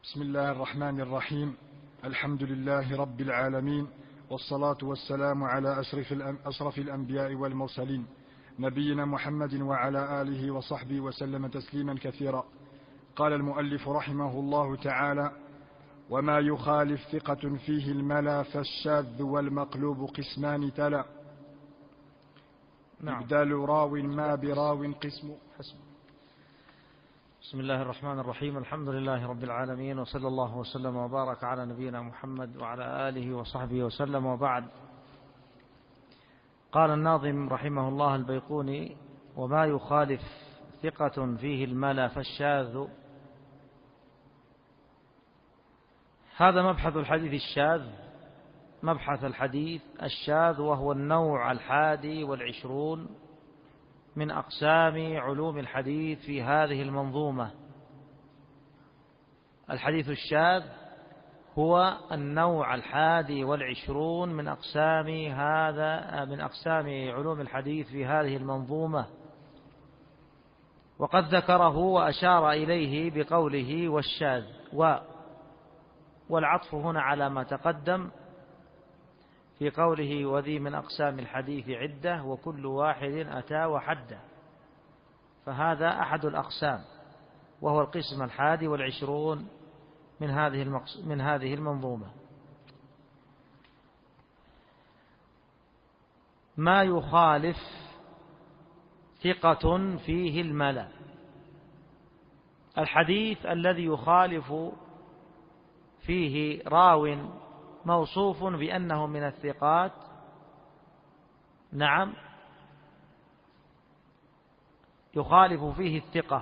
بسم الله الرحمن الرحيم. الحمد لله رب العالمين، والصلاة والسلام على أشرف الأنبياء والمرسلين، نبينا محمد وعلى آله وصحبه وسلم تسليما كثيرا. قال المؤلف رحمه الله تعالى: وما يخالف ثقة فيه الملا فالشاذ والمقلوب قسمان تلا. إبدال راو ما براو قسم. بسم الله الرحمن الرحيم. الحمد لله رب العالمين، وصلى الله وسلم وبارك على نبينا محمد وعلى آله وصحبه وسلم، وبعد. قال الناظم رحمه الله البيقوني: وما يخالف ثقة فيه الملا فالشاذ. هذا مبحث الحديث الشاذ، مبحث الحديث الشاذ، وهو النوع 21 من أقسام علوم الحديث في هذه المنظومة. الحديث الشاذ هو النوع 21 من أقسام علوم الحديث في هذه المنظومة، وقد ذكره وأشار إليه بقوله والشاذ، والعطف هنا على ما تقدم في قوله: وذي من أقسام الحديث عدة وكل واحد أتى وحده. فهذا أحد الأقسام، وهو القسم 21 من هذه المنظومة. ما يخالف ثقة فيه الملا، الحديث الذي يخالف فيه راو موصوف بأنه من الثقات، نعم، يخالف فيه الثقة،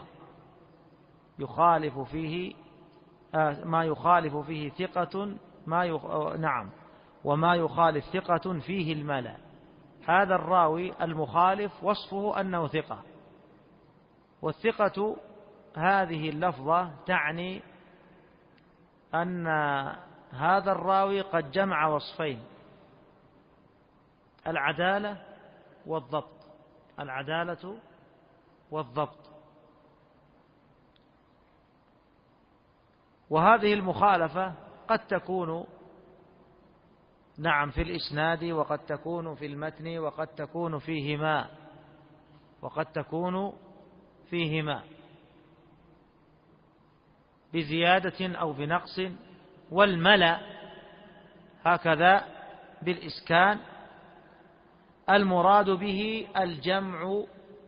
ما يخالف فيه ثقة، نعم، وما يخالف ثقة فيه الملا. هذا الراوي المخالف وصفه أنه ثقة، والثقة هذه اللفظة تعني أن هذا الراوي قد جمع وصفين: العدالة والضبط، العدالة والضبط. وهذه المخالفة قد تكون، نعم، في الإسناد، وقد تكون في المتن، وقد تكون فيهما بزيادة أو بنقص. والملا هكذا بالإسكان المراد به الجمع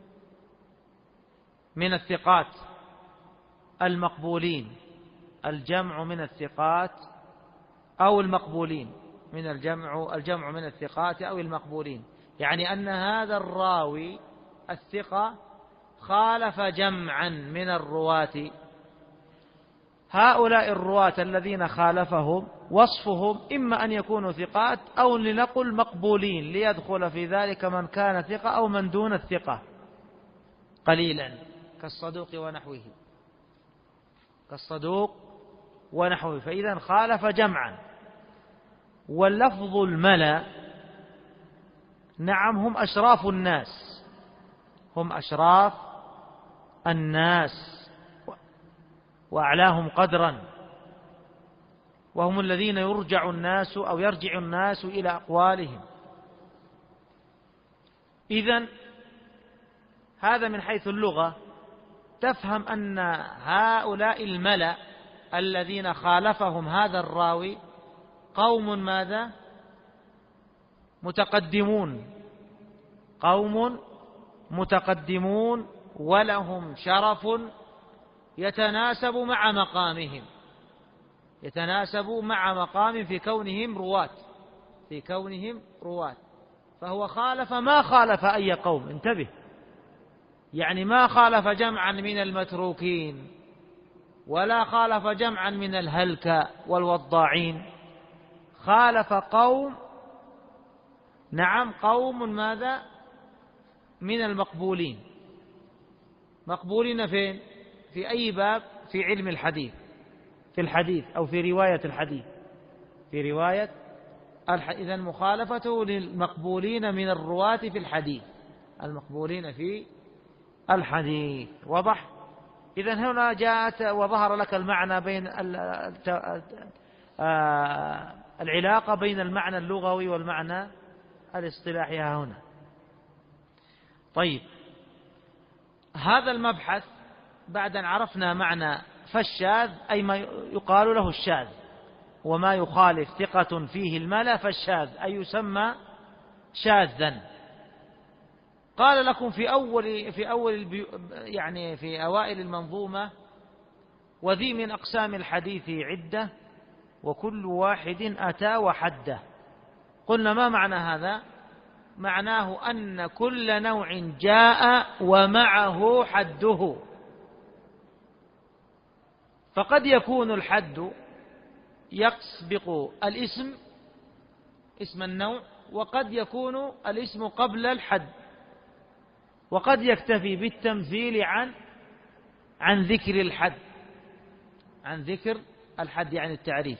من الثقات المقبولين، الجمع من الثقات أو المقبولين، الجمع من الثقات أو المقبولين، يعني أن هذا الراوي الثقة خالف جمعا من الرواة. هؤلاء الرواة الذين خالفهم وصفهم إما أن يكونوا ثقات أو لنقل مقبولين، ليدخل في ذلك من كان ثقة أو من دون الثقة قليلا، كالصدوق ونحوه، فإذا خالف جمعا. واللفظ الملا، نعم، هم أشراف الناس وأعلاهم قدرا، وهم الذين يرجع الناس إلى أقوالهم. إذن هذا من حيث اللغة تفهم أن هؤلاء الملأ الذين خالفهم هذا الراوي قوم ماذا؟ متقدمون، ولهم شرف يتناسب مع مقامهم في كونهم رواة. فهو خالف ما خالف أي قوم، انتبه، يعني ما خالف جمعا من المتروكين، ولا خالف جمعا من الهلكة والوضاعين، خالف قوم، نعم، قوم ماذا؟ من المقبولين. مقبولين فين؟ في أي باب؟ في علم الحديث، في الحديث أو في رواية الحديث، إذن مخالفته للمقبولين من الرواة في الحديث، المقبولين في الحديث. وضح؟ إذن هنا جاءت وظهر لك المعنى بين العلاقة بين المعنى اللغوي والمعنى الاصطلاحي هنا. طيب، هذا المبحث بعد أن عرفنا معنى فالشاذ أي ما يقال له الشاذ، وما يخالف ثقة فيه الملا فالشاذ أي يسمى شاذا. قال لكم في أوائل المنظومة: وذي من أقسام الحديث عدة وكل واحد أتى وحده. قلنا ما معنى هذا؟ معناه أن كل نوع جاء ومعه حده، فقد يكون الحد يسبق الاسم، اسم النوع، وقد يكون الاسم قبل الحد، وقد يكتفي بالتمثيل عن ذكر الحد، عن ذكر الحد يعني التعريف.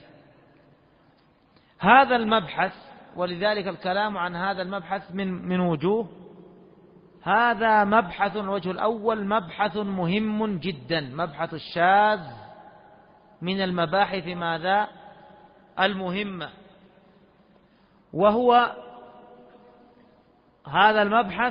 هذا المبحث، ولذلك الكلام عن هذا المبحث من وجوه. هذا مبحث، الوجه الأول مبحث مهم جدا، مبحث الشاذ من المباحث ماذا؟ المهمة. وهو هذا المبحث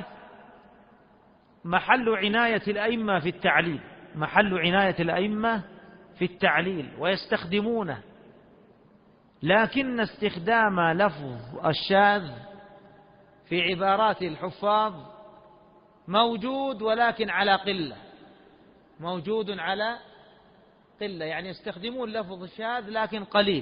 محل عناية الأئمة في التعليل، محل عناية الأئمة في التعليل ويستخدمونه، لكن استخدام لفظ الشاذ في عبارات الحفاظ موجود، ولكن على قلة، موجود على قلة، يعني يستخدمون لفظ الشاذ لكن قليل.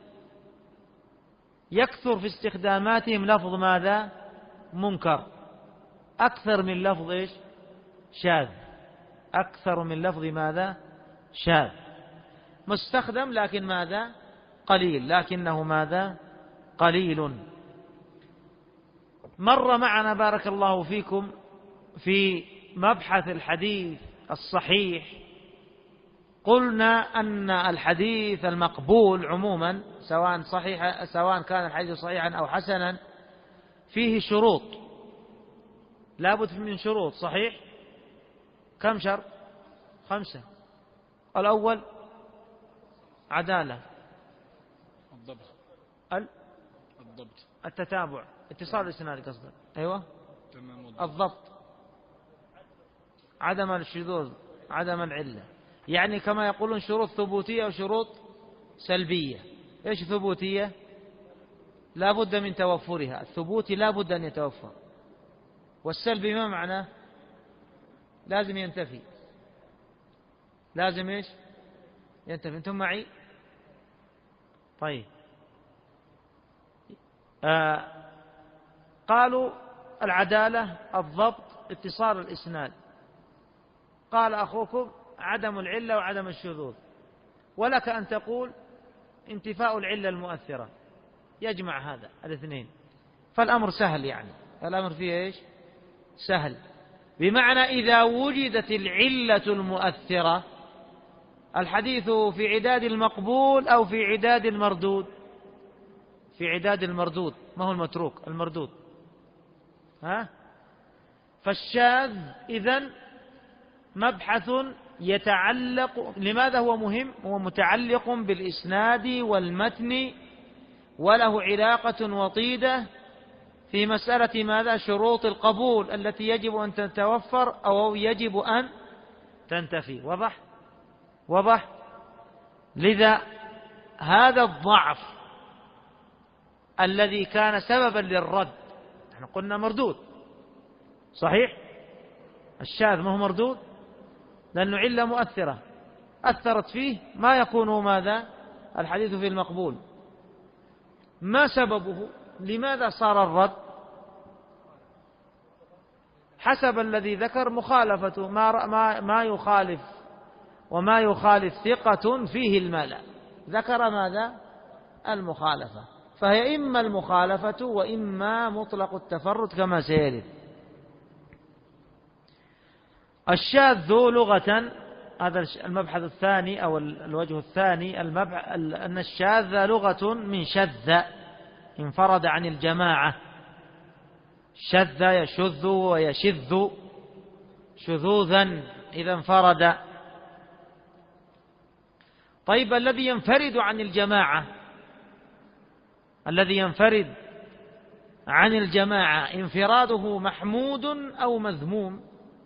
يكثر في استخداماتهم لفظ ماذا؟ منكر، أكثر من لفظ إيش؟ شاذ، أكثر من لفظ ماذا؟ شاذ. مستخدم لكن ماذا؟ قليل، لكنه ماذا؟ قليل. مر معنا بارك الله فيكم في مبحث الحديث الصحيح، قلنا أن الحديث المقبول عموما سواء كان الحديث صحيحا أو حسنا فيه شروط، لابد من شروط. صحيح؟ كم شرط؟ 5. الأول عدالة، الضبط، التتابع، اتصال الإسناد قصدا، أيوة، الضبط، عدم الشذوذ، عدم العلة، يعني كما يقولون شروط ثبوتية وشروط سلبية. إيش ثبوتية؟ لا بد من توفرها، الثبوتي لا بد أن يتوفر، والسلبي ما معناه؟ لازم ينتفي، لازم إيش؟ ينتفي. أنتم معي؟ طيب، قالوا العدالة، الضبط، اتصال الإسناد. قال أخوكم عدم العلة وعدم الشذوذ، ولك أن تقول انتفاء العلة المؤثرة، يجمع هذا الاثنين، فالأمر سهل، يعني الأمر فيه إيش؟ سهل، بمعنى إذا وجدت العلة المؤثرة الحديث في عداد المقبول أو في عداد المردود؟ في عداد المردود، ما هو المتروك، المردود. فالشاذ إذن مبحث يتعلق، لماذا هو مهم؟ هو متعلق بالإسناد والمتن، وله علاقة وطيدة في مسألة ماذا؟ شروط القبول التي يجب أن تتوفر أو يجب أن تنتفي. وضح. لذا هذا الضعف الذي كان سببا للرد، نحن قلنا مردود، صحيح؟ الشاذ ما هو مردود لأنه علة مؤثرة أثرت فيه، ما يكون ماذا؟ الحديث في المقبول. ما سببه؟ لماذا صار الرد؟ حسب الذي ذكر مخالفة ما يخالف، وما يخالف ثقة فيه الملأ، ذكر ماذا؟ المخالفة، فهي إما المخالفة وإما مطلق التفرد كما سيرد. الشاذ لغة، هذا المبحث الثاني أو الوجه الثاني، أن الشاذ لغة من شذ، انفرد عن الجماعة. شذ يشذ ويشذ شذوذا إذا انفرد طيب الذي ينفرد عن الجماعة، الذي ينفرد عن الجماعة انفراده محمود أو مذموم؟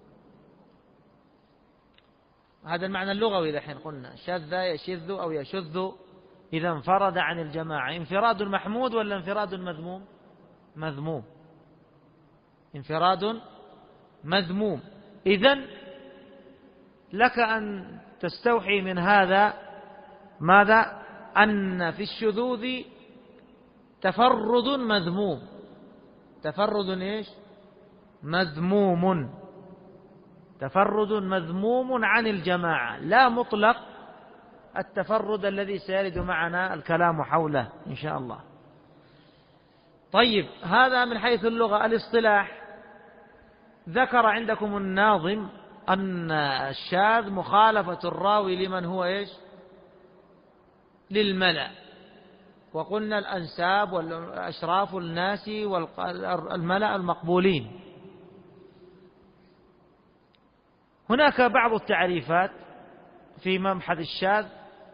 هذا المعنى اللغوي. إذا حين قلنا شذ يشذ أو يشذ إذا انفرد عن الجماعة، انفراد محمود ولا انفراد مذموم؟ مذموم، انفراد مذموم. إذن لك أن تستوحي من هذا ماذا؟ أن في الشذوذ تفرد مذموم، تفرد إيش؟ مذموم، تفرد مذموم عن الجماعة، لا مطلق التفرد الذي سيرد معنا الكلام حوله إن شاء الله. طيب هذا من حيث اللغة. الاصطلاح، ذكر عندكم الناظم أن الشاذ مخالفة الراوي لمن هو إيش؟ للملأ، وقلنا الأنساب والأشراف الناس والملأ المقبولين. هناك بعض التعريفات في مبحث الشاذ.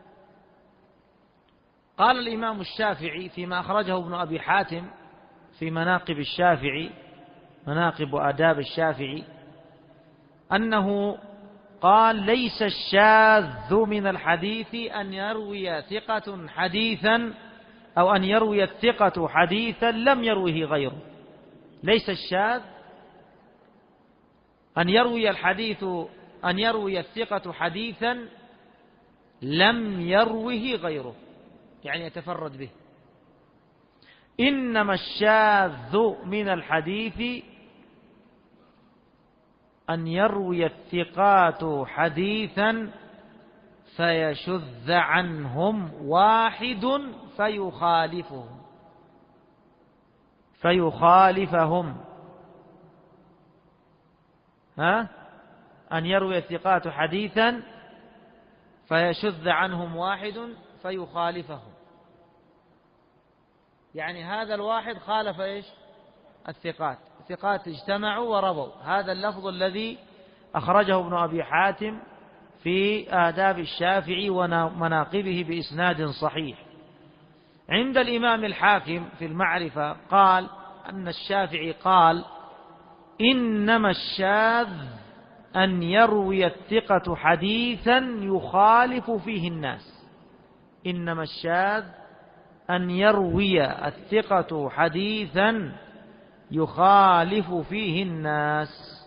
قال الإمام الشافعي فيما أخرجه ابن أبي حاتم في مناقب الشافعي، مناقب وآداب الشافعي، أنه قال: ليس الشاذ من الحديث أن يروي ثقة حديثا أو أن يروي الثقة حديثا لم يروه غيره. ليس الشاذ أن يروي الثقة حديثا لم يروه غيره، يعني يتفرد به. إنما الشاذ من الحديث أن يروي الثقات حديثا فيشذ عنهم واحد فيخالفهم. أن يروي الثقات حديثا فيشذ عنهم واحد فيخالفهم، يعني هذا الواحد خالف إيش؟ الثقات. الثقات اجتمعوا وربوا. هذا اللفظ الذي أخرجه ابن أبي حاتم في آداب الشافعي ومناقبه بإسناد صحيح. عند الإمام الحاكم في المعرفة قال أن الشافعي قال: إنما الشاذ أن يروي الثقة حديثا يخالف فيه الناس. إنما الشاذ أن يروي الثقة حديثا يخالف فيه الناس،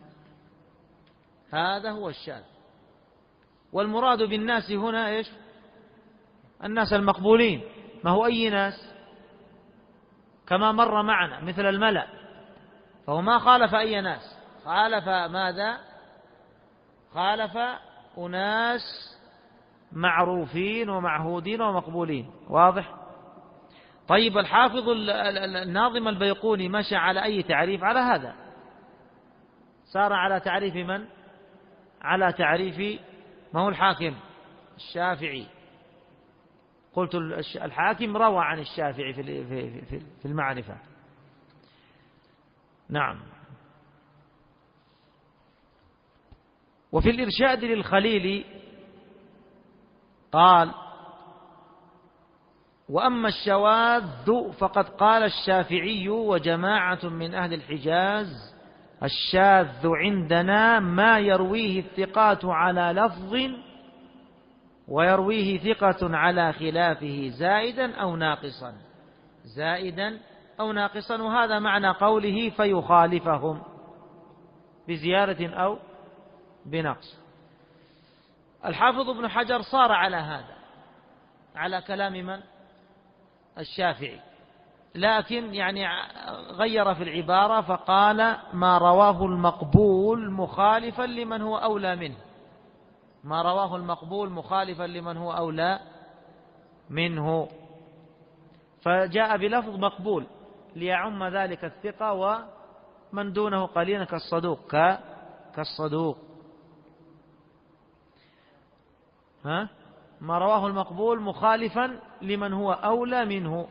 هذا هو الشاذ. والمراد بالناس هنا إيش؟ الناس المقبولين. ما هو أي ناس؟ كما مر معنا مثل الملأ، فهو ما خالف أي ناس، خالف ماذا؟ خالف أناس معروفين ومعهودين ومقبولين. واضح؟ طيب الحافظ الناظم البيقوني مشى على أي تعريف؟ على هذا، سار على تعريف من؟ على تعريف ما هو الحاكم؟ الشافعي. قلت الحاكم روى عن الشافعي في المعرفة. نعم. وفي الإرشاد للخليل قال: وأما الشواذ فقد قال الشافعي وجماعة من أهل الحجاز: الشاذ عندنا ما يرويه الثقات على لفظ ويرويه ثقة على خلافه زائدا أو ناقصا، زائدا أو ناقصا. وهذا معنى قوله فيخالفهم، بزيادة أو بنقص. الحافظ ابن حجر صار على هذا، على كلام من؟ الشافعي، لكن يعني غير في العبارة فقال: ما رواه المقبول مخالفا لمن هو أولى منه. ما رواه المقبول مخالفا لمن هو أولى منه، فجاء بلفظ مقبول ليعم ذلك الثقة ومن دونه قليلا كالصدوق، كالصدوق. ما رواه المقبول مخالفا لمن هو أولى منه.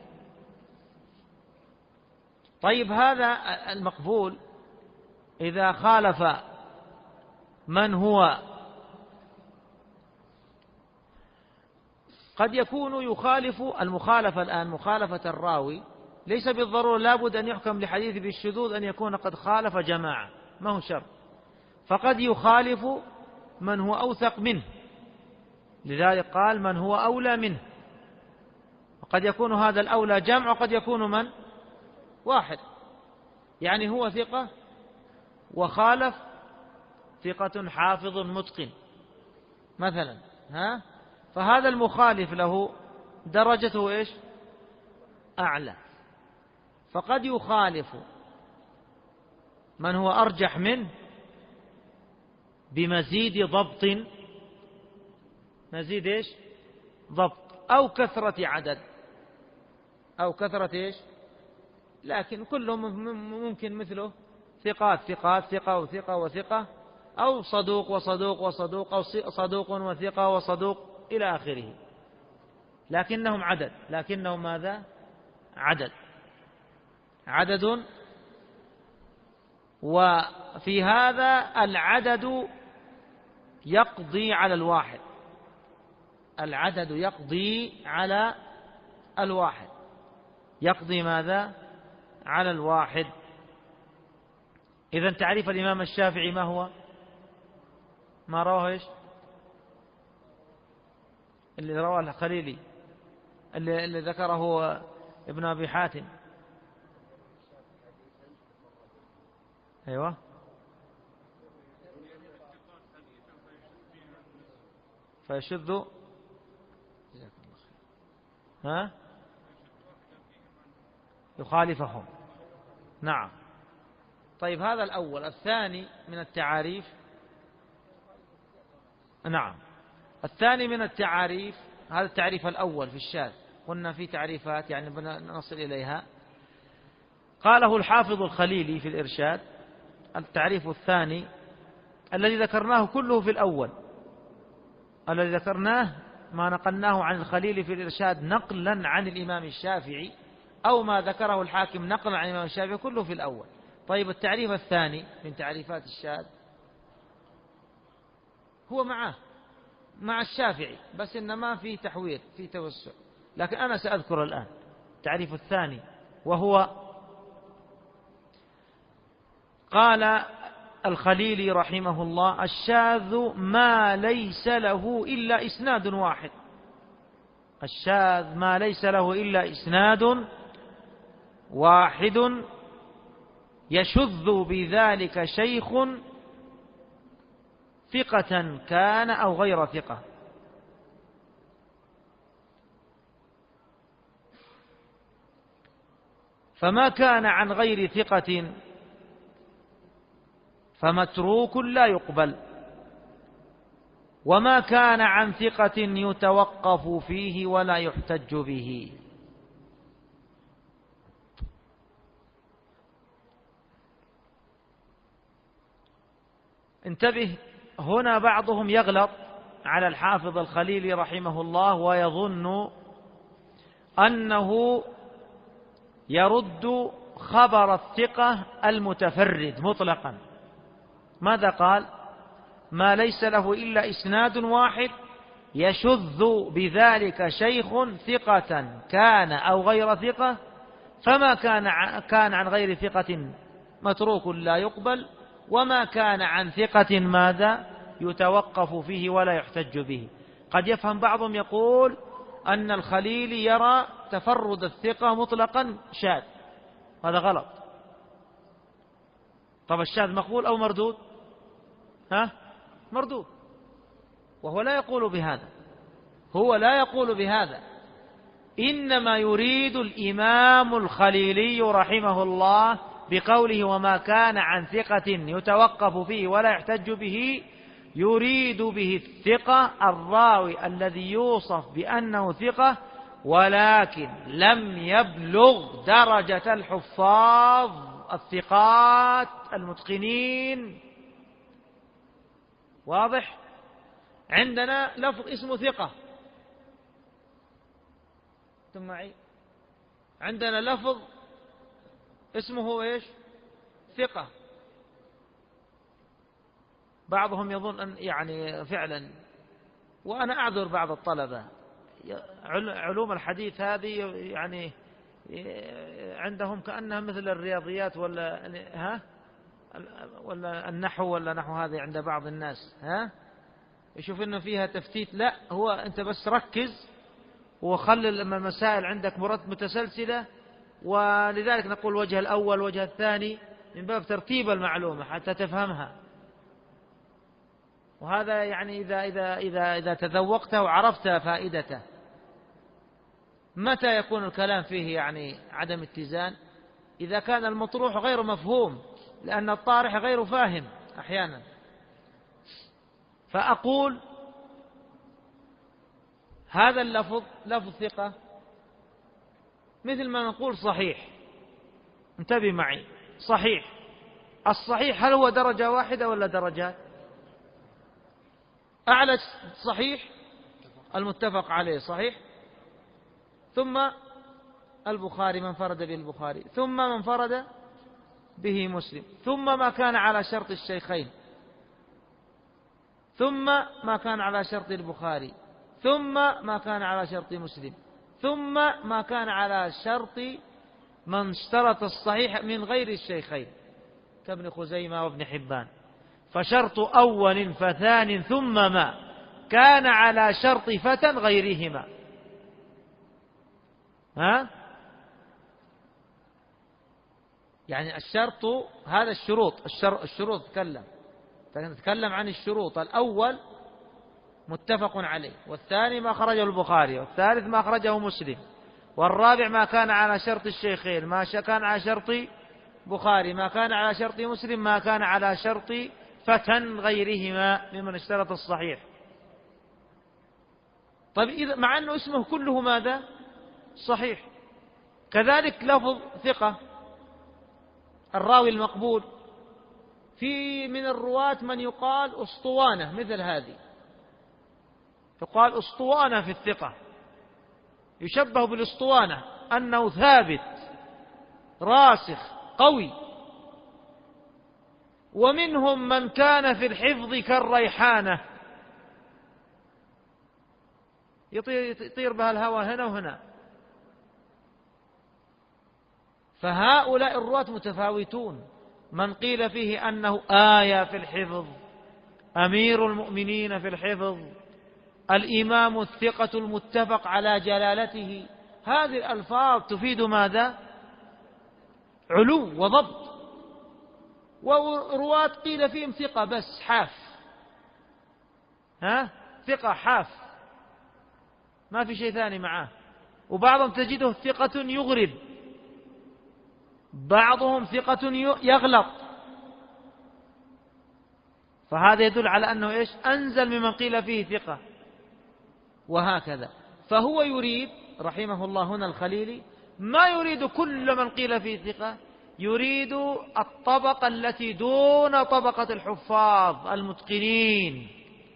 طيب هذا المقبول إذا خالف من هو قد يكون يخالف المخالفة الآن مخالفة الراوي ليس بالضرورة لابد أن يحكم لحديث بالشذوذ أن يكون قد خالف جماعة، ما هو شرط، فقد يخالف من هو أوثق منه، لذلك قال من هو أولى منه، وقد يكون هذا الأولى جمع وقد يكون من واحد، يعني هو ثقة وخالف ثقة حافظ متقن مثلا، فهذا المخالف له درجته إيش؟ أعلى، فقد يخالف من هو أرجح منه بمزيد ضبط، مزيد إيش؟ ضبط، أو كثرة عدد، أو كثرة إيش؟ لكن كلهم ممكن مثله ثقات ثقات ثقة وثقة وثقة، أو صدوق وصدوق وصدوق، أو صدوق وثقة وصدوق إلى آخره، لكنهم عدد، لكنهم ماذا؟ عدد، وفي هذا العدد يقضي على الواحد، العدد يقضي على الواحد، يقضي ماذا؟ على الواحد. إذن تعريف الإمام الشافعي ما هو؟ ما رواه إيش؟ اللي رواه الخليلي، اللي ذكره ابن أبي حاتم. أيوة، فيشذ يخالفهم. نعم. طيب هذا الأول. الثاني من التعاريف، نعم، الثاني من التعاريف، هذا التعريف الأول في الشاذ، قلنا في تعريفات يعني نصل إليها، قاله الحافظ الخليلي في الإرشاد. التعريف الثاني الذي ذكرناه كله في الأول، الذي ذكرناه ما نقلناه عن الخليلي في الإرشاد نقلا عن الإمام الشافعي، أو ما ذكره الحاكم نقلا عن الإمام الشافعي، كله في الأول. طيب التعريف الثاني من تعريفات الشاذ هو مع الشافعي، بس إنما في تحوير، في توسع، لكن أنا سأذكر الآن التعريف الثاني، وهو قال الخليلي رحمه الله: الشاذ ما ليس له إلا إسناد واحد. الشاذ ما ليس له إلا إسناد واحد يشذ بذلك شيخ ثقة كان أو غير ثقة. فما كان عن غير ثقة فمتروك لا يقبل، وما كان عن ثقة يتوقف فيه ولا يحتج به. انتبه، هنا بعضهم يغلط على الحافظ الخليلي رحمه الله ويظن أنه يرد خبر الثقة المتفرد مطلقا. ماذا قال؟ ما ليس له إلا إسناد واحد يشذ بذلك شيخ ثقة كان أو غير ثقة، فما كان عن غير ثقة متروك لا يقبل، وما كان عن ثقة ماذا؟ يتوقف فيه ولا يحتج به. قد يفهم بعضهم يقول أن الخليلي يرى تفرد الثقة مطلقا شاذ، هذا غلط. طب الشاذ مقبول أو مردود؟ مردود، وهو لا يقول بهذا، هو لا يقول بهذا، إنما يريد الإمام الخليلي رحمه الله بقوله وما كان عن ثقة يتوقف فيه ولا يحتج به، يريد به الثقة الراوي الذي يوصف بأنه ثقة ولكن لم يبلغ درجة الحفاظ الثقات المتقنين. واضح؟ عندنا لفظ اسمه ثقة، ثم معي عندنا لفظ اسمه ايش؟ ثقة. بعضهم يظن أن يعني فعلا، وأنا أعذر بعض الطلبة علوم الحديث هذه يعني عندهم كأنها مثل الرياضيات ولا النحو ولا نحو هذه عند بعض الناس يشوف إنه فيها تفتيت. لا، هو أنت بس ركز وخلي المسائل عندك متسلسلة، ولذلك نقول وجه الأول وجه الثاني من باب ترتيب المعلومة حتى تفهمها. وهذا يعني إذا تذوقته وعرفت فائدته. متى يكون الكلام فيه يعني عدم اتزان؟ إذا كان المطروح غير مفهوم، لأن الطارح غير فاهم أحيانا. فأقول هذا اللفظ لفظ ثقة، مثل ما نقول صحيح. انتبه معي، صحيح. الصحيح هل هو درجة واحدة ولا درجات؟ أعلى صحيح المتفق عليه صحيح، ثم البخاري من فرد به البخاري، ثم من فرد به مسلم، ثم ما كان على شرط الشيخين، ثم ما كان على شرط البخاري، ثم ما كان على شرط مسلم، ثم ما كان على شرط من اشترط الصحيح من غير الشيخين كابن خزيمة وابن حبان. فشرط أول فثان ثم ما كان على شرط فتى غيرهما. يعني الشرط هذا الشروط نتكلم عن الشروط. الأول متفق عليه، والثاني ما خرجه البخاري، والثالث ما خرجه مسلم، والرابع ما كان على شرط الشيخين، ما كان على شرط بخاري، ما كان على شرط مسلم، ما كان على شرط فتى غيرهما ممن اشترط الصحيح. طيب إذا مع أنه اسمه كله ماذا؟ صحيح. كذلك لفظ ثقة، الراوي المقبول، في من الرواة من يقال أسطوانة، مثل هذه يقال أسطوانة في الثقة، يشبه بالأسطوانة أنه ثابت راسخ قوي. ومنهم من كان في الحفظ كالريحانة، يطير بها الهوى هنا وهنا. فهؤلاء الرواة متفاوتون، من قيل فيه أنه آية في الحفظ، أمير المؤمنين في الحفظ، الإمام الثقة المتفق على جلالته. هذه الألفاظ تفيد ماذا؟ علو وضبط. ورواة قيل فيهم ثقة بس حاف، ثقة حاف، ما في شيء ثاني معاه. وبعضهم تجده ثقة يغرب، بعضهم ثقة يغلط. فهذا يدل على أنه إيش؟ أنزل ممن قيل فيه ثقة، وهكذا. فهو يريد رحمه الله هنا الخليلي ما يريد كل من قيل فيه ثقة، يريد الطبقة التي دون طبقة الحفاظ المتقنين.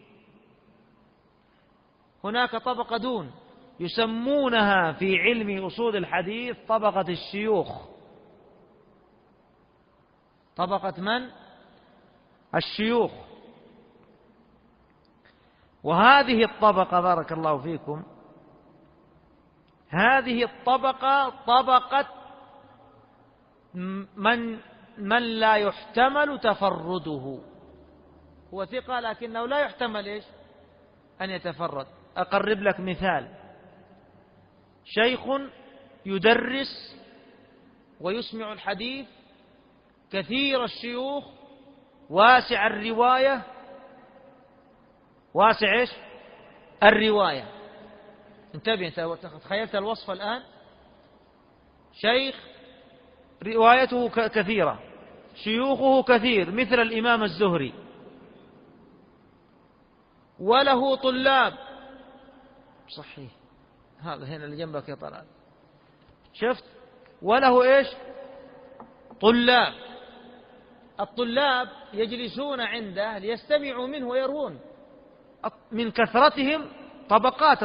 هناك طبقة دون يسمونها في علم أصول الحديث طبقة الشيوخ. طبقة من؟ الشيوخ. وهذه الطبقة بارك الله فيكم، هذه الطبقة طبقة من لا يحتمل تفرده. هو ثقة لكنه لا يحتمل إيش؟ أن يتفرد. أقرب لك مثال: شيخ يدرس ويسمع الحديث، كثير الشيوخ، واسع الرواية، واسع إيش؟ الرواية. انتبه، تخيلت الوصف الآن. شيخ روايته كثيرة، شيوخه كثير، مثل الإمام الزهري، وله طلاب. صحيح، هذا هنا اللي جنبك يا طلال، شفت؟ وله إيش؟ طلاب. الطلاب يجلسون عنده ليستمعوا منه ويروون. من كثرتهم طبقات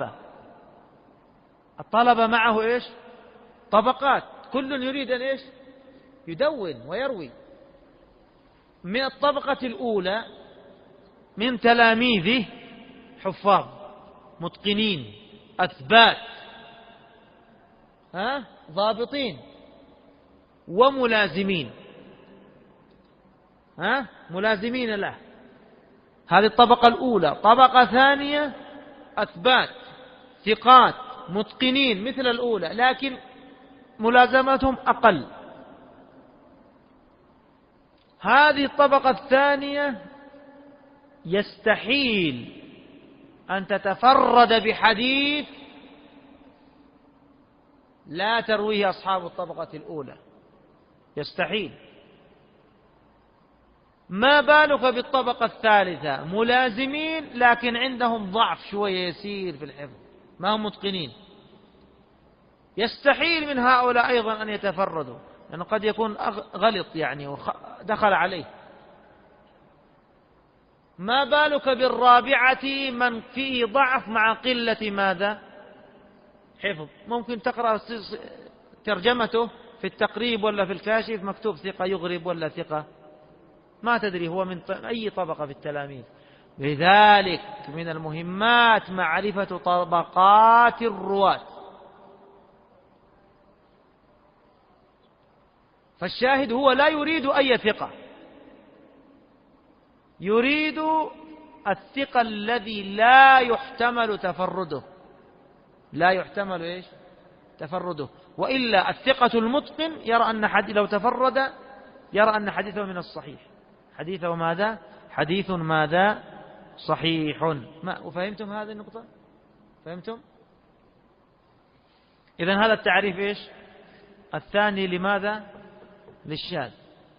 الطلبة معه إيش؟ طبقات، كل يريد أن إيش؟ يدون ويروي. من الطبقة الأولى من تلاميذه حفاظ متقنين أثبات ضابطين وملازمين ملازمين له. هذه الطبقة الأولى. طبقة ثانية أثبات ثقات متقنين مثل الأولى لكن ملازمتهم أقل. هذه الطبقة الثانية يستحيل أن تتفرد بحديث لا ترويه أصحاب الطبقة الأولى، يستحيل. ما بالك بالطبقة الثالثة ملازمين لكن عندهم ضعف شوية يسير في الحفظ، ما هم متقنين، يستحيل من هؤلاء أيضا أن يتفردوا لأنه قد يكون غلط يعني ودخل عليه. ما بالك بالرابعة من فيه ضعف مع قلة ماذا؟ حفظ. ممكن تقرأ ترجمته في التقريب ولا في الكاشف مكتوب ثقة يغرب ولا ثقة، ما تدري هو من أي طبقة في التلاميذ. لذلك من المهمات معرفة طبقات الرواة. فالشاهد هو لا يريد أي ثقة، يريد الثقة الذي لا يحتمل تفرده، لا يحتمل إيش؟ تفرده. وإلا الثقة المتقن يرى أن لو تفرد يرى أن حديثه من الصحيح، حديثه ماذا؟ حديث ماذا؟ صحيح. وفهمتم هذه النقطة؟ فهمتم؟ إذن هذا التعريف إيش؟ الثاني لماذا؟ للشاذ.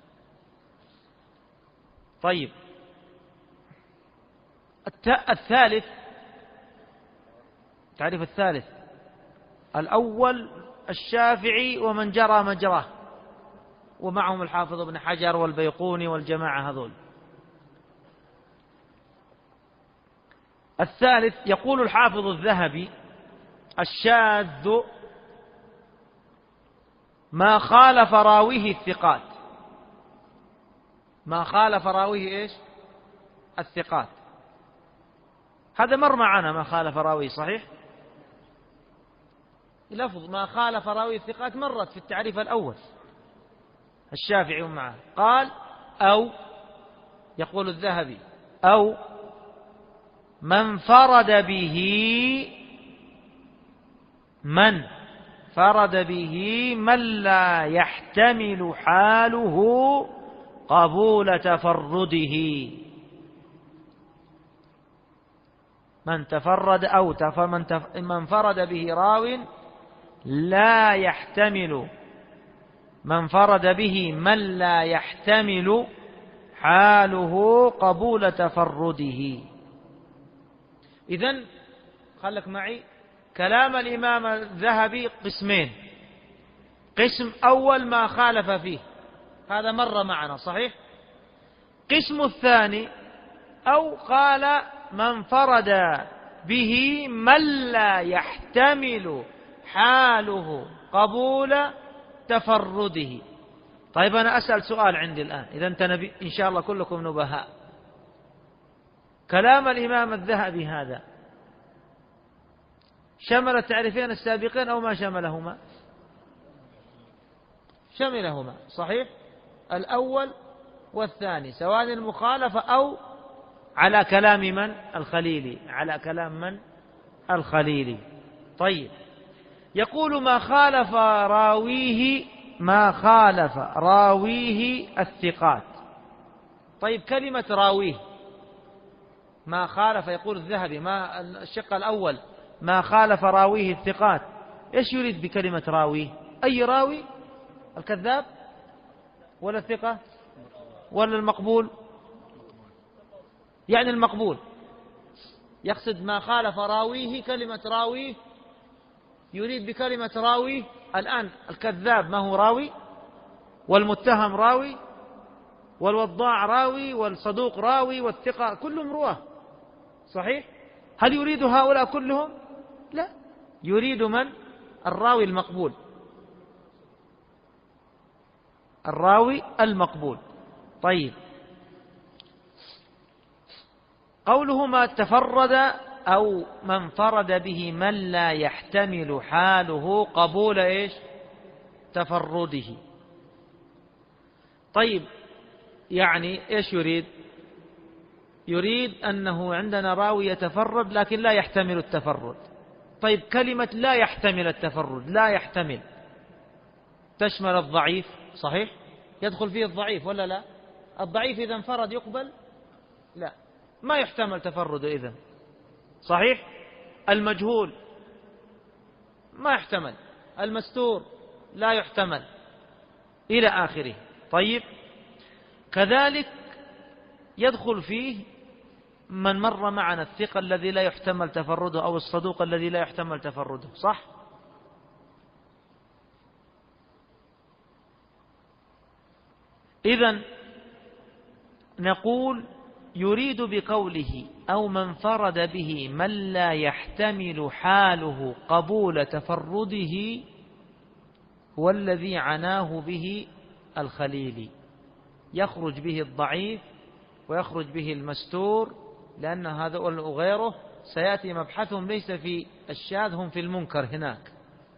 طيب الثالث، التعريف الثالث الأول الشافعي ومن جرى مجراه، ومعهم الحافظ ابن حجر والبيقوني والجماعة هذول. الثالث يقول الحافظ الذهبي الشاذ ما خالف راويه الثقات، ما خالف راويه إيش؟ الثقات. هذا مر معنا ما خالف راويه، صحيح؟ لفظ ما خالف راوي الثقات مرت في التعريف الأول. الشافعي معه قال أو، يقول الذهبي أو من فرد به من لا يحتمل حاله قبول تفرده. من تفرد أو من فرد به راو لا يحتمل، من فرد به من لا يحتمل حاله قبول تفرده. إذن خلك معي كلام الإمام الذهبي قسمين. قسم أول ما خالف فيه، هذا مر معنا صحيح. قسم الثاني أو قال من فرد به من لا يحتمل حاله قبول تفرده. طيب أنا أسأل سؤال عندي الآن، إذا أنت نبي إن شاء الله كلكم نبهاء، كلام الإمام الذهبي هذا شمل التعريفين السابقين أو ما شملهما؟ شملهما صحيح، الأول والثاني، سواء المخالفة أو على كلام من؟ الخليلي، على كلام من؟ الخليلي. طيب يقول ما خالف راويه الثقات. طيب كلمة راويه ما خالف، يقول الذهبي ما الشق الأول ما خالف راويه الثقات، إيش يريد بكلمة راويه؟ أي راوي؟ الكذاب ولا الثقة ولا المقبول؟ يعني المقبول. يقصد ما خالف راويه كلمة راويه، يريد بكلمة راوي الآن الكذاب ما هو راوي، والمتهم راوي، والوضاع راوي، والصدوق راوي، والثقة كلهم رواه صحيح. هل يريد هؤلاء كلهم؟ لا، يريد من؟ الراوي المقبول، الراوي المقبول. طيب قوله ما تفرد أو من انفرد به من لا يحتمل حاله قبول إيش؟ تفرده. طيب يعني إيش يريد؟ يريد أنه عندنا راوي يتفرد لكن لا يحتمل التفرد. طيب كلمة لا يحتمل التفرد، لا يحتمل تشمل الضعيف، صحيح؟ يدخل فيه الضعيف ولا لا؟ الضعيف إذا انفرد يقبل؟ لا، ما يحتمل تفرده إذن، صحيح؟ المجهول ما يحتمل، المستور لا يحتمل، إلى آخره. طيب كذلك يدخل فيه من مر معنا الثقة الذي لا يحتمل تفرده أو الصدوق الذي لا يحتمل تفرده، صح؟ إذن نقول يريد بقوله أو من فرد به من لا يحتمل حاله قبول تفرده هو الذي عناه به الخليلي، يخرج به الضعيف ويخرج به المستور، لأن هذا وغيره سيأتي مبحثهم ليس في الشاذ، هم في المنكر هناك.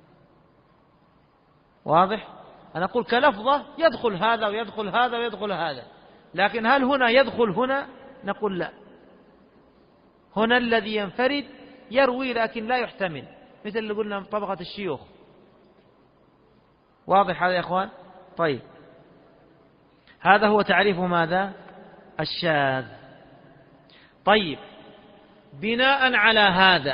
واضح؟ أنا أقول كلفظة يدخل هذا ويدخل هذا ويدخل هذا، لكن هل هنا يدخل هنا؟ نقول لا، هنا الذي ينفرد يروي لكن لا يحتمل، مثل اللي قلنا طبقة الشيوخ. واضح هذا يا أخوان؟ طيب هذا هو تعريف ماذا؟ الشاذ. طيب بناء على هذا،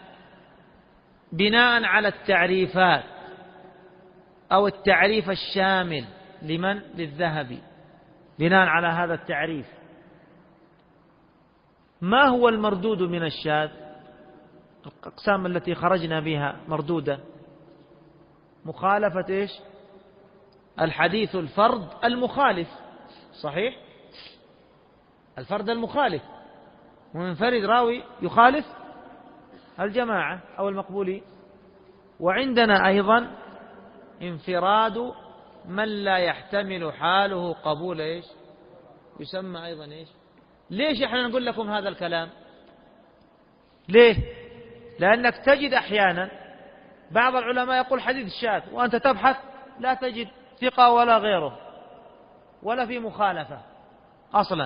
بناء على التعريفات أو التعريف الشامل لمن؟ للذهبي. بناء على هذا التعريف ما هو المردود من الشاذ؟ الأقسام التي خرجنا بها مردودة: مخالفة إيش؟ الحديث الفرد المخالف، صحيح؟ الفرد المخالف، ومنفرد راوي يخالف الجماعة أو المقبولين. وعندنا أيضا انفراد من لا يحتمل حاله قبول إيش؟ يسمى أيضا إيش؟ ليش احنا نقول لكم هذا الكلام؟ ليه؟ لأنك تجد أحيانا بعض العلماء يقول حديث شاذ، وأنت تبحث لا تجد ثقة ولا غيره ولا في مخالفة أصلا.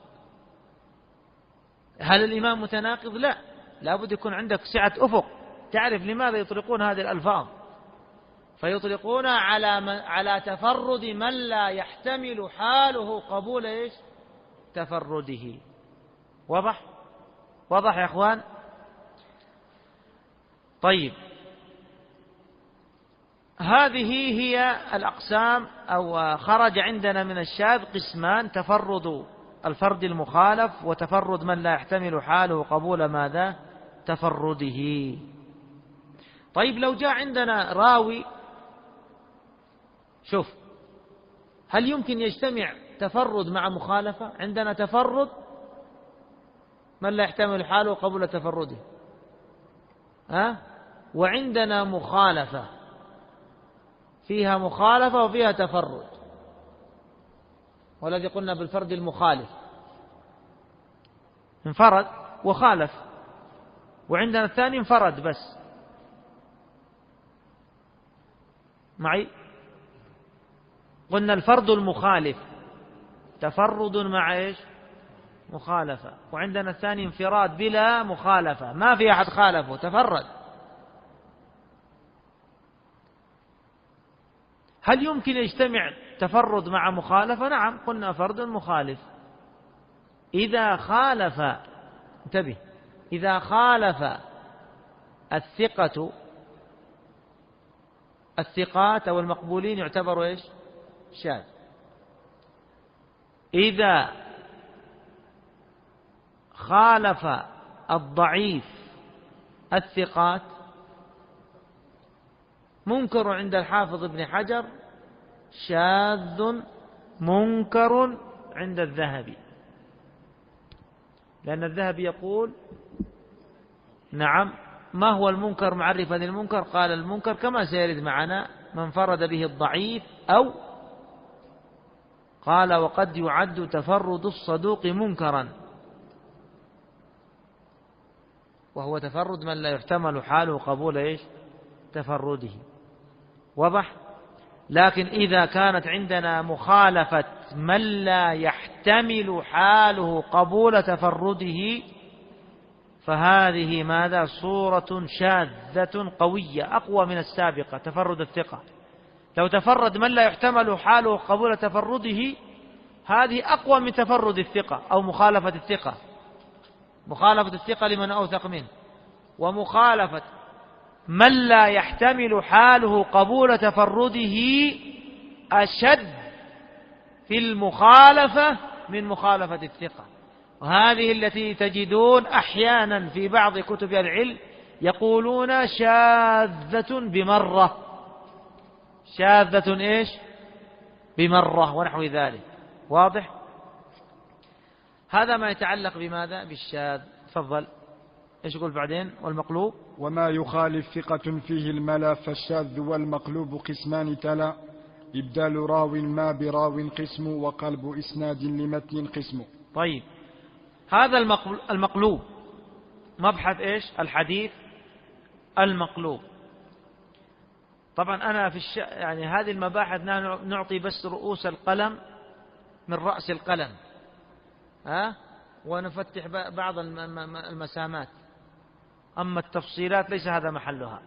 هل الإمام متناقض؟ لا، لابد يكون عندك سعة أفق تعرف لماذا يطلقون هذه الألفاظ، فيطلقون على تفرد من لا يحتمل حاله قبول إيش؟ تفرده. واضح؟ واضح يا أخوان؟ طيب هذه هي الأقسام، أو خرج عندنا من الشاذ قسمان: تفرد الفرد المخالف، وتفرد من لا يحتمل حاله قبول ماذا؟ تفرده. طيب لو جاء عندنا راوي، شوف هل يمكن يجتمع تفرد مع مخالفة؟ عندنا تفرد من لا يحتمل حاله قبول تفرده، وعندنا مخالفة فيها مخالفة وفيها تفرد، والذي قلنا بالفرد المخالف انفرد وخالف، وعندنا الثاني انفرد بس. معي؟ قلنا الفرد المخالف تفرد مع إيش؟ مخالفة، وعندنا الثاني انفراد بلا مخالفة، ما في أحد خالفه، تفرد. هل يمكن يجتمع تفرد مع مخالفة؟ نعم، قلنا فرد مخالف. إذا خالف، انتبه، إذا خالف الثقات أو المقبولين يعتبر إيش؟ شاذ. إذا خالف الضعيف الثقات منكر عند الحافظ ابن حجر، شاذ منكر عند الذهبي، لأن الذهبي يقول نعم ما هو المنكر معرفا للمنكر؟ قال المنكر كما سيرد معنا من انفرد به الضعيف، أو قال وقد يعد تفرد الصدوق منكرا. وهو تفرد من لا يحتمل حاله قبول إيش؟ تفرده. واضح؟ لكن إذا كانت عندنا مخالفة من لا يحتمل حاله قبول تفرده فهذه ماذا؟ صورة شاذة قوية أقوى من السابقة تفرد الثقة. لو تفرد من لا يحتمل حاله قبول تفرده هذه أقوى من تفرد الثقة أو مخالفة الثقة. مخالفة الثقة لمن أوثق منه، ومخالفة من لا يحتمل حاله قبول تفرده أشد في المخالفة من مخالفة الثقة. وهذه التي تجدون أحيانا في بعض كتب العلم يقولون شاذة بمرة، شاذة إيش؟ بمرة ونحو ذلك. واضح؟ هذا ما يتعلق بماذا؟ بالشاذ. تفضل. إيش يقول بعدين؟ والمقلوب وما يخالف ثقة فيه الملا فالشاذ والمقلوب قسمان تلا إبدال راو ما براو قسم وقلب إسناد لمتن قسم. طيب، هذا المقلوب مبحث إيش؟ الحديث المقلوب. طبعا أنا في يعني هذه المباحث نعطي بس رؤوس القلم من رأس القلم، ونفتح بعض المسامات، أما التفصيلات ليس هذا محلها.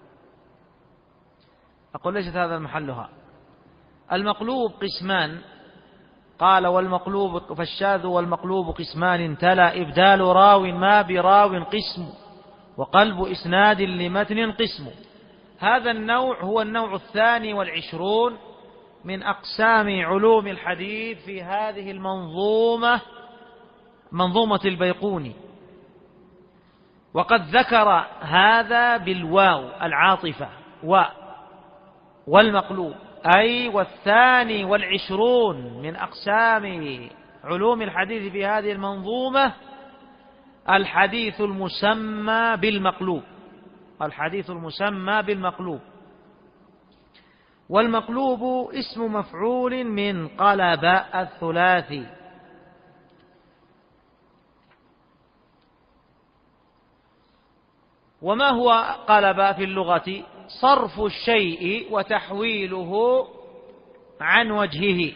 أقول ليست هذا محلها. المقلوب قسمان، قال والمقلوب فالشاذ والمقلوب قسمان تلا إبدال راو ما براو قسم وقلب إسناد لمتن قسم. هذا النوع هو النوع 22 من أقسام علوم الحديث في هذه المنظومة، منظومة البيقوني. وقد ذكر هذا بالواو العاطفة والمقلوب، أي 22 من أقسام علوم الحديث في هذه المنظومة الحديث المسمى بالمقلوب. الحديث المسمى بالمقلوب. والمقلوب اسم مفعول من قلب الثلاثي. وما هو قلب في اللغة؟ صرف الشيء وتحويله عن وجهه.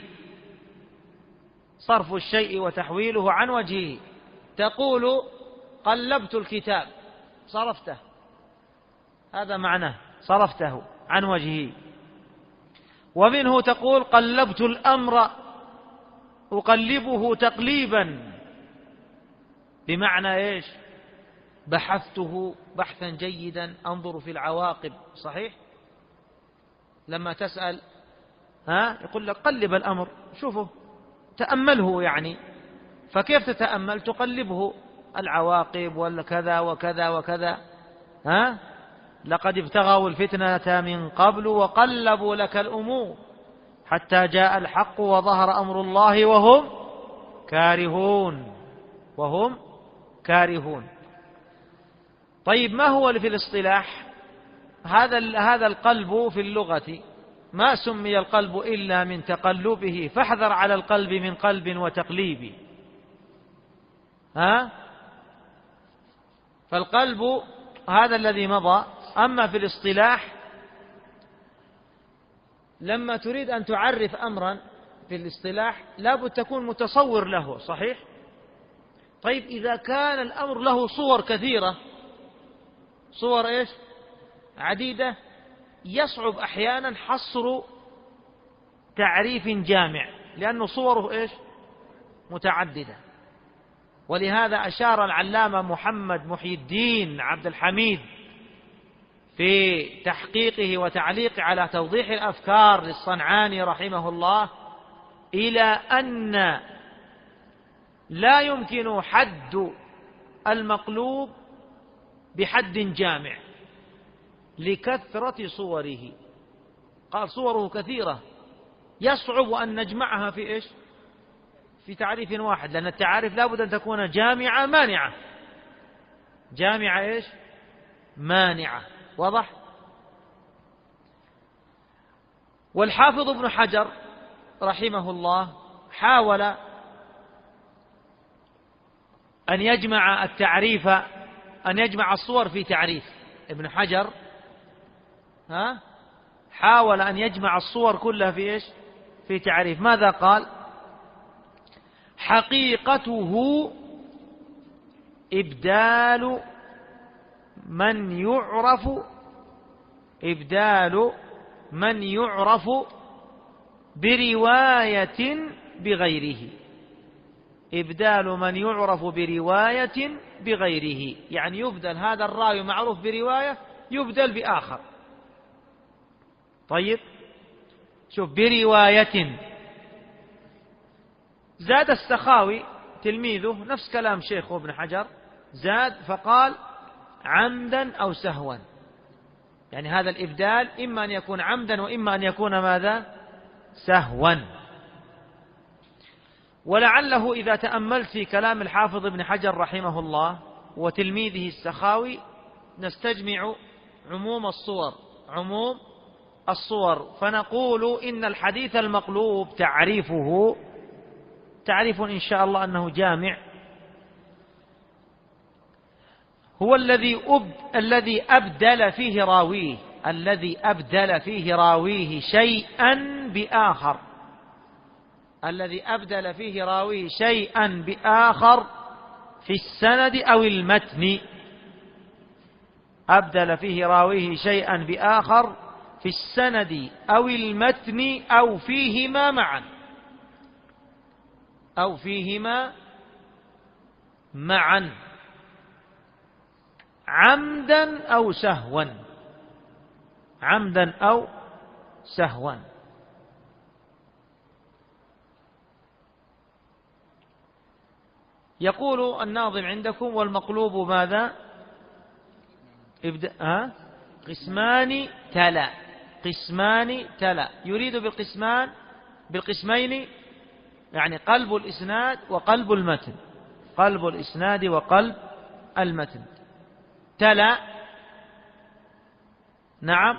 صرف الشيء وتحويله عن وجهه. تقول قلبت الكتاب، صرفته، هذا معناه صرفته عن وجهه. ومنه تقول قلبت الأمر، أقلبه تقليبا، بمعنى إيش؟ بحثته بحثا جيدا، أنظر في العواقب. صحيح؟ لما تسأل يقول لك قلب الأمر، شوفه تأمله يعني. فكيف تتأمل؟ تقلبه العواقب ولا كذا وكذا وكذا. لقد ابتغوا الفتنة من قبل وقلبوا لك الأمور حتى جاء الحق وظهر أمر الله وهم كارهون. طيب، ما هو في الاصطلاح؟ هذا القلب في اللغة ما سمي القلب إلا من تقلبه، فاحذر على القلب من قلب وتقليب. فالقلب هذا الذي مضى. أما في الاصطلاح لما تريد أن تعرف أمرا في الاصطلاح لابد تكون متصور له. صحيح؟ طيب، إذا كان الأمر له صور كثيرة، صور إيش؟ عديدة، يصعب أحيانا حصر تعريف جامع، لأن صوره إيش؟ متعددة. ولهذا أشار العلامة محمد محي الدين عبد الحميد في تحقيقه وتعليقه على توضيح الأفكار للصنعاني رحمه الله إلى أن لا يمكن حد المقلوب بحد جامع لكثرة صوره. قال صوره كثيرة يصعب أن نجمعها في إيش؟ في تعريف واحد، لأن التعاريف لابد أن تكون جامعة مانعة. جامعة إيش؟ مانعة. واضح؟ والحافظ ابن حجر رحمه الله حاول أن يجمع التعريف أن يجمع الصور في تعريف. ابن حجر حاول أن يجمع الصور كلها في إيش؟ في تعريف. ماذا قال؟ حقيقته إبدال من يعرف برواية بغيره. إبدال من يعرف برواية بغيره، يعني يبدل هذا الراوي معروف برواية يبدل بآخر. طيب شوف، برواية. زاد السخاوي تلميذه نفس كلام شيخه ابن حجر، زاد فقال عمدا أو سهوا، يعني هذا الإبدال إما أن يكون عمدا وإما أن يكون ماذا؟ سهوا. ولعله إذا تأملت في كلام الحافظ ابن حجر رحمه الله وتلميذه السخاوي نستجمع عموم الصور، فنقول إن الحديث المقلوب تعريفه تعريف إن شاء الله أنه جامع، هو الذي أبدل فيه راويه شيئا بآخر، الذي أبدل فيه راويه شيئا بآخر في السند أو المتن. أبدل فيه راويه شيئا بآخر في السند أو المتن أو فيهما معا عمدا أو سهوا. يقول الناظم عندكم والمقلوب ماذا؟ قسمان تلا. يريد بالقسمين يعني قلب الإسناد وقلب المتن. تلا نعم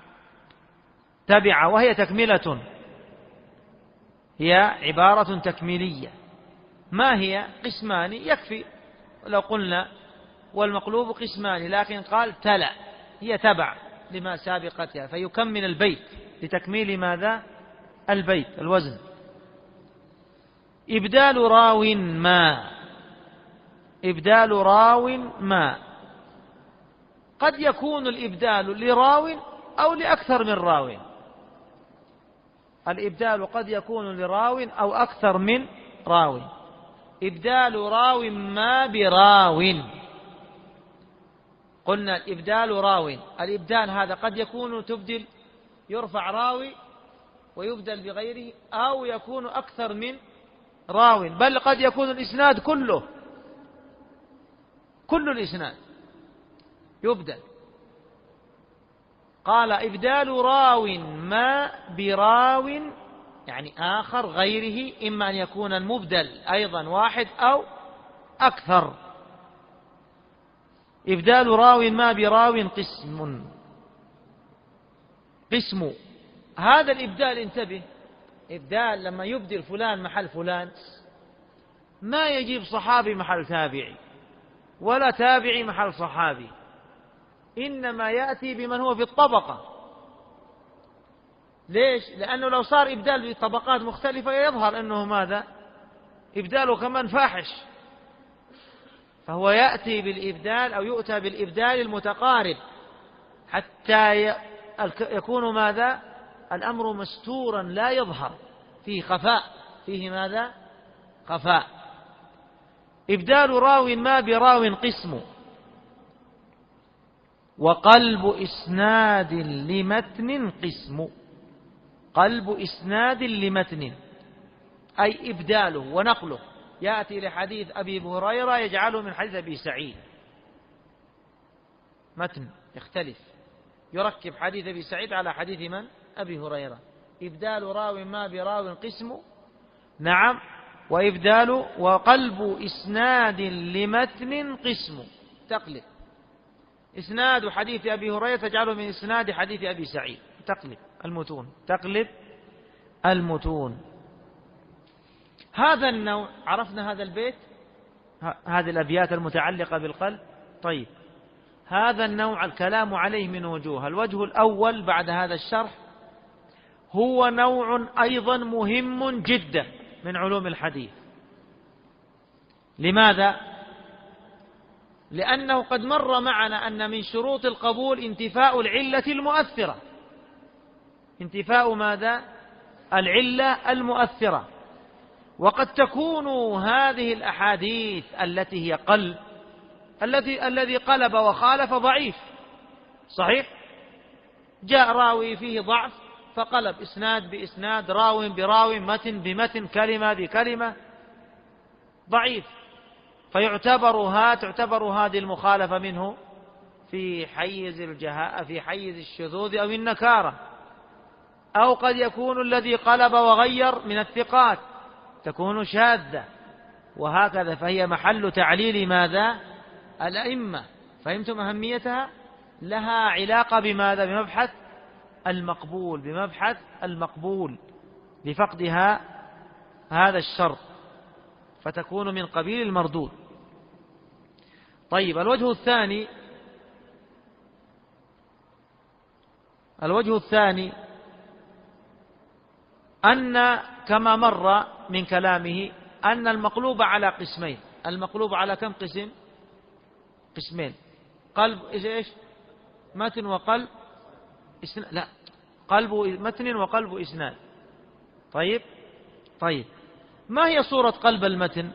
تبع، وهي تكملة، هي عبارة تكميلية. ما هي؟ قسمان يكفي لو قلنا والمقلوب قسمان، لكن قال تلا هي تبع لما سابقتها فيكمل البيت لتكميل ماذا؟ البيت الوزن. إبدال راو ما قد يكون الإبدال لراو أو لأكثر من راو. الإبدال قد يكون لراو أو أكثر من راو. إبدال راو ما براو، قلنا الإبدال راو، الإبدال هذا قد يكون تبدل يرفع راوي ويبدل بغيره، أو يكون أكثر من راو، بل قد يكون الإسناد كل الإسناد يبدل. قال إبدال راو ما براو يعني آخر غيره، إما أن يكون المبدل أيضا واحد أو أكثر. إبدال راو ما براو قسم. هذا الإبدال انتبه، إبدال لما يبدل فلان محل فلان ما يجيب صحابي محل تابعي ولا تابعي محل صحابي، إنما يأتي بمن هو في الطبقة. ليش؟ لأنه لو صار إبدال بطبقات مختلفة يظهر أنه ماذا؟ إبداله كمان فاحش، فهو يأتي بالإبدال أو يؤتى بالإبدال المتقارب حتى يكون ماذا؟ الأمر مستورا لا يظهر فيه خفاء، فيه ماذا؟ خفاء. إبدال راو ما براو قسم، وقلب إسناد لمتن قسم. قلب إسناد لمتن أي إبداله ونقله، يأتي لحديث أبي هريرة يجعله من حديث أبي سعيد، متن يختلف، يركب حديث أبي سعيد على حديث من؟ أبي هريرة. إبدال راو ما براو قسم، نعم. وقلب إسناد لمتن قسم، تقلب إسناد حديث أبي هريرة تجعله من إسناد حديث أبي سعيد، تقلب المتون. هذا النوع عرفنا، هذا البيت، هذه الأبيات المتعلقة بالقلب. طيب هذا النوع الكلام عليه من وجوه. الوجه الأول بعد هذا الشرح هو نوع أيضا مهم جدا من علوم الحديث. لماذا؟ لأنه قد مر معنا أن من شروط القبول انتفاء العلة المؤثرة. انتفاء ماذا؟ العلة المؤثرة. وقد تكون هذه الأحاديث التي هي قلب، الذي قلب وخالف ضعيف، صحيح؟ جاء راوي فيه ضعف فقلب إسناد بإسناد، راو براو، متن بمتن، كلمة بكلمة، ضعيف، تعتبر هذه المخالفة منه في حيز في حيز الشذوذ أو النكارة. أو قد يكون الذي قلب وغير من الثقات، تكون شاذة، وهكذا. فهي محل تعليل ماذا؟ الأئمة. فهمتم أهميتها؟ لها علاقة بماذا؟ بمبحث المقبول، لفقدها هذا الشرط، فتكون من قبيل المردود. طيب، الوجه الثاني أن كما مر من كلامه أن المقلوب على قسمين. المقلوب على كم قسم؟ قسمين. قلب إيش؟ متن وقلب إسناد. لا، قلب متن وقلب إسناد. طيب، ما هي صورة قلب المتن؟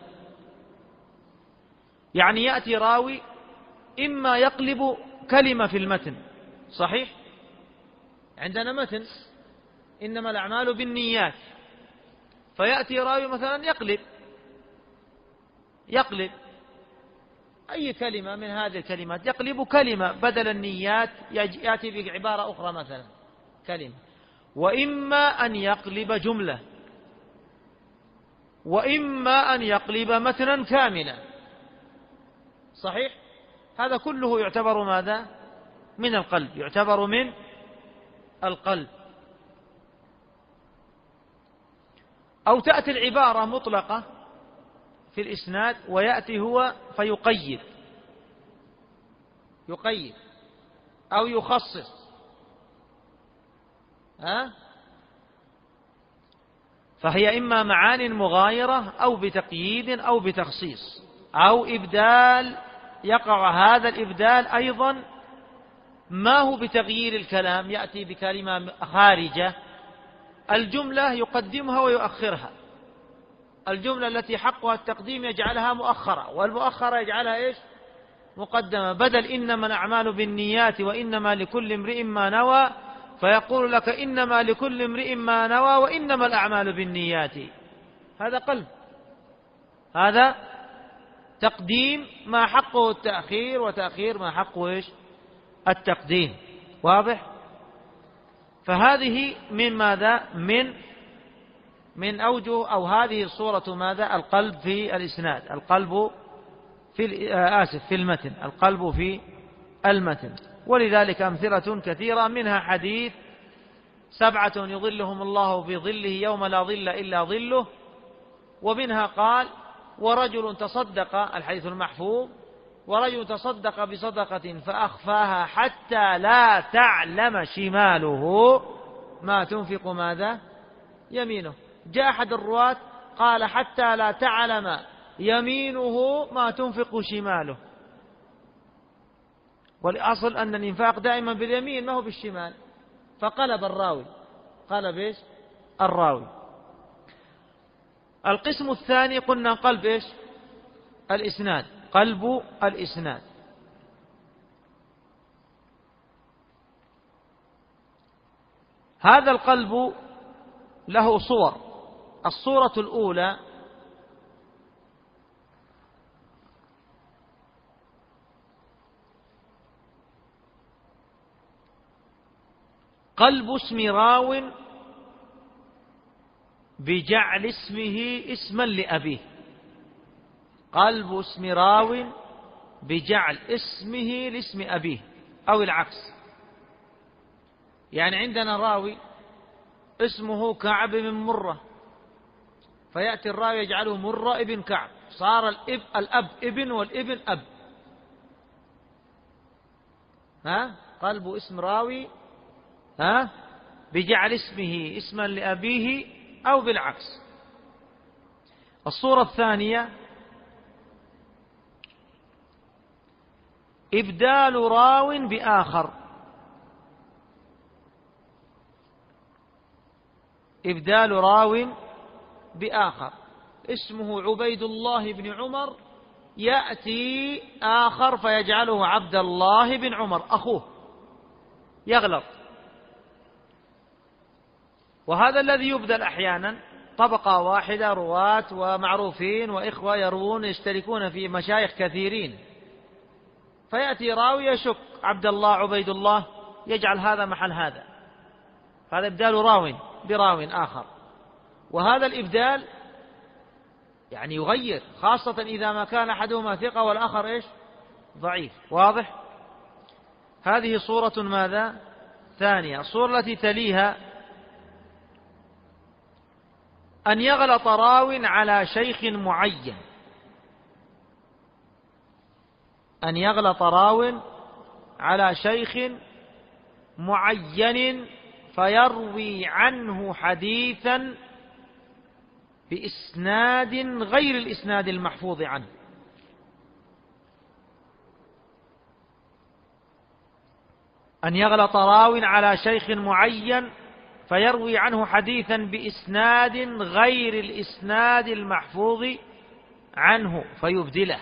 يعني يأتي راوي إما يقلب كلمة في المتن، صحيح؟ عندنا متن إنما الأعمال بالنيات، فيأتي راوي مثلا يقلب أي كلمة من هذه الكلمات، يقلب كلمة بدل النيات، يأتي بعبارة أخرى مثلا كلمة. وإما أن يقلب جملة، وإما أن يقلب متنا كاملا، صحيح؟ هذا كله يعتبر ماذا؟ من القلب، يعتبر من القلب. أو تأتي العبارة مطلقة في الإسناد ويأتي هو فيقيد أو يخصص، فهي إما معان مغايرة أو بتقييد أو بتخصيص أو إبدال. يقع هذا الإبدال أيضا ما هو بتغيير الكلام، يأتي بكلمة خارجة، الجملة يقدمها ويؤخرها، الجملة التي حقها التقديم يجعلها مؤخرة، والمؤخرة يجعلها إيش؟ مقدمة. بدل إنما الأعمال بالنيات وإنما لكل امرئ ما نوى، فيقول لك إنما لكل امرئ ما نوى وإنما الأعمال بالنيات. هذا قلب، هذا تقديم ما حقه التأخير، وتأخير ما حقه إيش؟ التقديم. واضح؟ فهذه من ماذا؟ من أوجه، أو هذه صورة ماذا؟ القلب في الإسناد، القلب في المتن، القلب في المتن. ولذلك أمثلة كثيرة، منها حديث 7 يظلهم الله في ظله يوم لا ظل إلا ظله. ومنها قال: ورجل تصدق، الحديث المحفوظ، ورجل تصدق بصدقة فأخفاها حتى لا تعلم شماله ما تنفق ماذا؟ يمينه. جاء أحد الرواة قال: حتى لا تعلم يمينه ما تنفق شماله. والأصل أن الإنفاق دائما باليمين ما هو بالشمال، فقلب الراوي، قلب إيش؟ الراوي. القسم الثاني قلنا قلب إيش؟ الإسناد، قلب الإسناد. هذا القلب له صور. الصورة الأولى قلب اسم راو بجعل اسمه اسما لأبيه. قلب اسم راو بجعل اسمه لاسم أبيه، أو العكس. يعني عندنا راوي اسمه كعب بن مرة، فيأتي الراوي يجعله مرة ابن كعب، صار الأب ابن والابن أب. قلب اسم راوي بجعل اسمه اسما لأبيه أو بالعكس. الصورة الثانية إبدال راو بآخر. إبدال راو بآخر، اسمه عبيد الله بن عمر، يأتي آخر فيجعله عبد الله بن عمر أخوه، يغلط. وهذا الذي يبدل أحيانا، طبقة واحدة رواة ومعروفين وإخوة يروون يشتركون في مشايخ كثيرين، فيأتي راوي يشك عبد الله عبيد الله، يجعل هذا محل هذا، هذا إبدال راو براو آخر. وهذا الإبدال يعني يغير، خاصة إذا ما كان أحدهما ثقة والآخر ضعيف. واضح؟ هذه صورة ماذا؟ ثانية. الصورة التي تليها أن يغلط راو على شيخ معين. أن يغلط راو على شيخ معين فيروي عنه حديثا بإسناد غير الإسناد المحفوظ عنه. أن يغلط راو على شيخ معين فيروي عنه حديثا بإسناد غير الإسناد المحفوظ عنه فيبدله.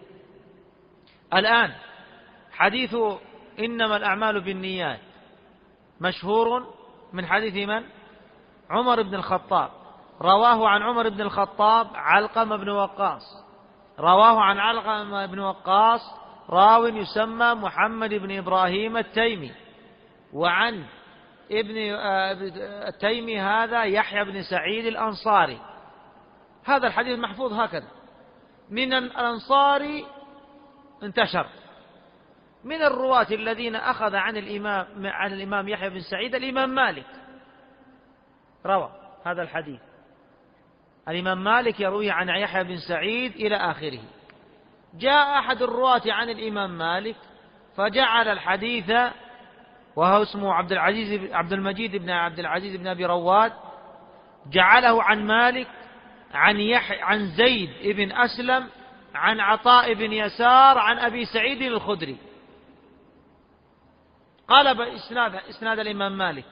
الآن حديث إنما الأعمال بالنيات مشهور من حديث من؟ عمر بن الخطاب، رواه عن عمر بن الخطاب علقمة بن وقاص، رواه عن علقمة بن وقاص راو يسمى محمد بن إبراهيم التيمي، وعن ابن التيمي هذا يحيى بن سعيد الأنصاري. هذا الحديث محفوظ هكذا. من الأنصار انتشر، من الرواة الذين أخذ عن الإمام يحيى بن سعيد الإمام مالك روى هذا الحديث. الإمام مالك يروي عن يحيى بن سعيد إلى آخره. جاء أحد الرواة عن الإمام مالك فجعل الحديث، وهو اسمه عبد المجيد بن عبد العزيز بن أبي رواد، جعله عن مالك عن زيد بن أسلم عن عطاء بن يسار عن أبي سعيد الخدري. قلب إسناد الإمام مالك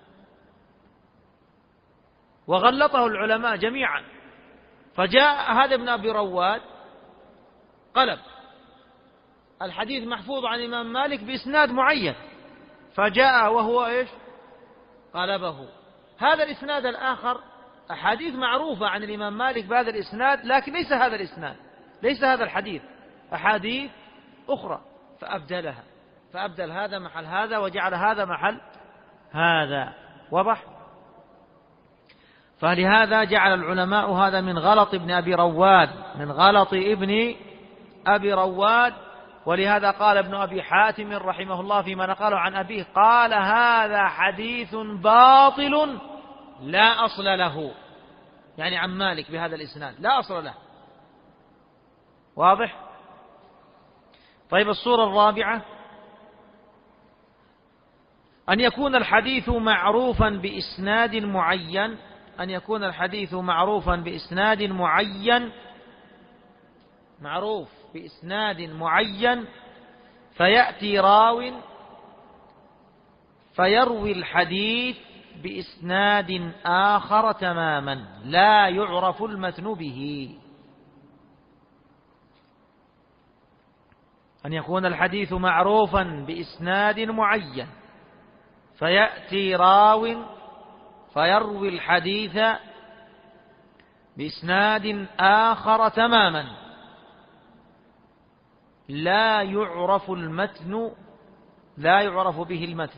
وغلطه العلماء جميعا. فجاء هذا ابن أبي رواد قلب الحديث محفوظ عن الإمام مالك بإسناد معين، فجاء وهو قلبه. هذا الإسناد الآخر أحاديث معروفة عن الإمام مالك بهذا الإسناد، لكن ليس هذا الإسناد، ليس هذا الحديث، أحاديث أخرى، فأبدلها، فأبدل هذا محل هذا وجعل هذا محل هذا. وضح؟ فلهذا جعل العلماء هذا من غلط ابن أبي رواد، من غلط ابن أبي رواد. ولهذا قال ابن أبي حاتم رحمه الله فيما نقله عن أبيه، قال هذا حديث باطل لا أصل له، يعني عن مالك بهذا الإسناد لا أصل له. واضح؟ طيب الصورة الرابعة أن يكون الحديث معروفا بإسناد معين، أن يكون الحديث معروفا بإسناد معين، معروف بإسناد معين، فيأتي راو فيروي الحديث بإسناد آخر تماما لا يعرف المتن به. أن يكون الحديث معروفا بإسناد معين فيأتي راو فيروي الحديث بإسناد آخر تماما لا يعرف المتن، لا يعرف به المتن.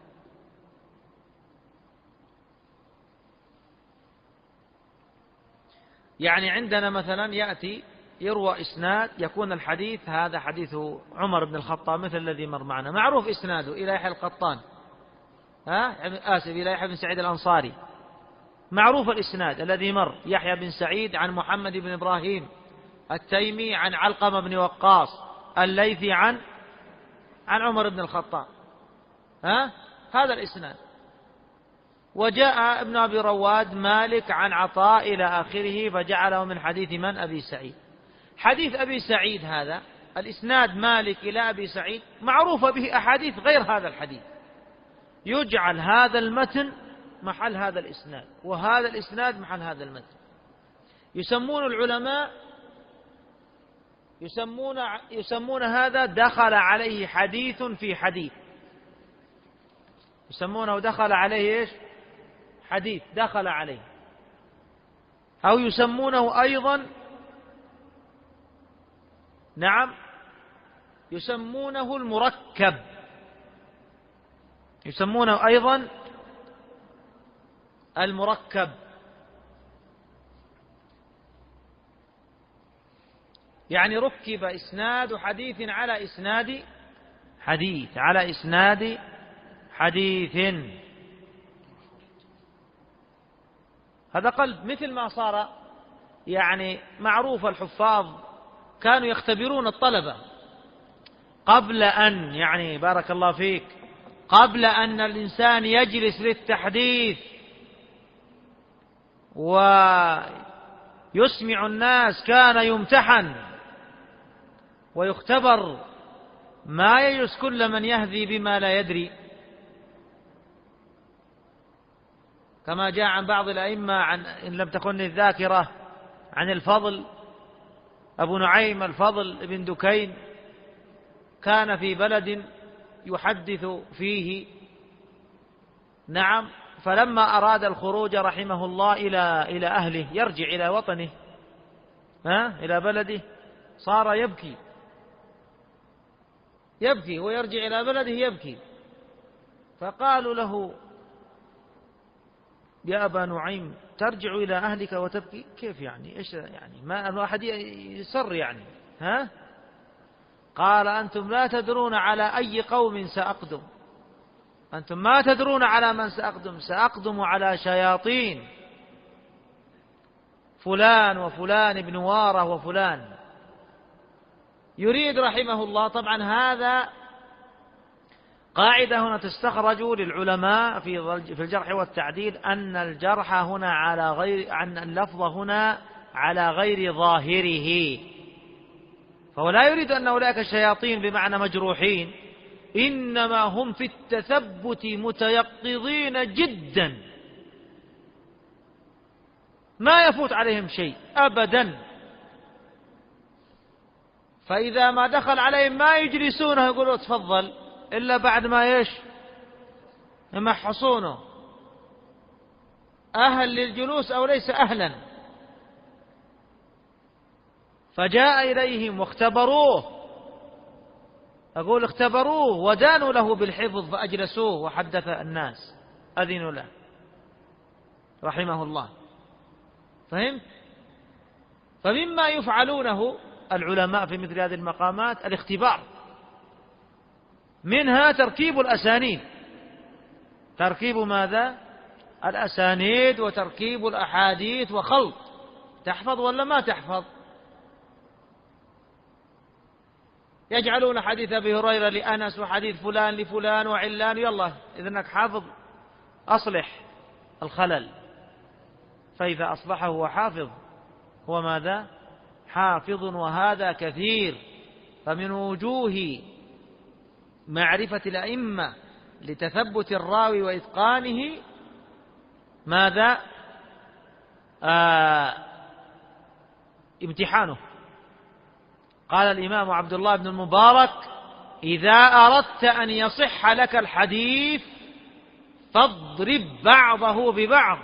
يعني عندنا مثلا يأتي يروى إسناد يكون الحديث هذا حديث عمر بن الخطاب مثل الذي مر معنا، معروف إسناده إلى يحيى القطان، إلى يحيى بن سعيد الأنصاري، معروف الإسناد الذي مر، يحيى بن سعيد عن محمد بن إبراهيم التيمي عن علقمة بن وقاص الليثي عن عن عمر بن الخطاب، هذا الإسناد. وجاء ابن أبي رواد مالك عن عطاء إلى آخره فجعله من حديث من؟ أبي سعيد. حديث أبي سعيد هذا الإسناد مالك إلى أبي سعيد معروف به أحاديث غير هذا الحديث، يجعل هذا المتن محل هذا الإسناد وهذا الإسناد محل هذا المتن. يسمون العلماء يسمون هذا دخل عليه حديث في حديث، يسمونه دخل عليه إيش؟ حديث دخل عليه. أو يسمونه أيضا نعم يسمونه المركب، يسمونه أيضا المركب. يعني ركب إسناد حديث على إسناد حديث على إسناد حديث. هذا قلب، مثل ما صار يعني معروف الحفاظ كانوا يختبرون الطلبة قبل أن يعني بارك الله فيك قبل أن الإنسان يجلس للتحديث ويسمع الناس كان يمتحن ويختبر، ما يجلس كل من يهذي بما لا يدري، كما جاء عن بعض الأئمة عن إن لم تخن الذاكرة عن الفضل أبو نعيم الفضل بن دكين، كان في بلد يحدث فيه نعم، فلما أراد الخروج رحمه الله إلى أهله يرجع إلى وطنه إلى بلده صار يبكي ويرجع إلى بلده يبكي. فقالوا له يا أبا نعيم ترجع إلى أهلك وتبكي؟ كيف يعني؟ إيش يعني؟ ما الواحد يصر يعني قال أنتم لا تدرون على أي قوم سأقدم، أنتم ما تدرون على من سأقدم على شياطين فلان وفلان ابن وارة وفلان. يريد رحمه الله طبعا هذا قاعدة هنا تستخرج للعلماء في الجرح والتعديل أن الجرح هنا على غير أن اللفظ هنا على غير ظاهره، فهو لا يريد أن أولئك الشياطين بمعنى مجروحين، إنما هم في التثبت متيقظين جدا ما يفوت عليهم شيء أبدا، فإذا ما دخل عليهم ما يجلسونه يقولوا تفضل إلا بعد ما يمحصونه أهل للجلوس أو ليس أهلا. فجاء إليهم واختبروه، أقول اختبروه ودانوا له بالحفظ فأجلسوه وحدث الناس أذنوا له رحمه الله. فهم؟ فمما يفعلونه العلماء في مثل هذه المقامات الاختبار، منها تركيب الأسانيد، تركيب ماذا؟ الأسانيد وتركيب الأحاديث وخلط، تحفظ ولا ما تحفظ؟ يجعلون حديث أبي هريرة لأنس وحديث فلان لفلان وعلان، يلا إذا أنك حافظ أصلح الخلل، فإذا أصبحه هو حافظ هو ماذا؟ حافظ. وهذا كثير. فمن وجوه معرفة الأئمة لتثبت الراوي وإتقانه ماذا؟ امتحانه. قال الإمام عبد الله بن المبارك إذا أردت أن يصح لك الحديث فاضرب بعضه ببعض،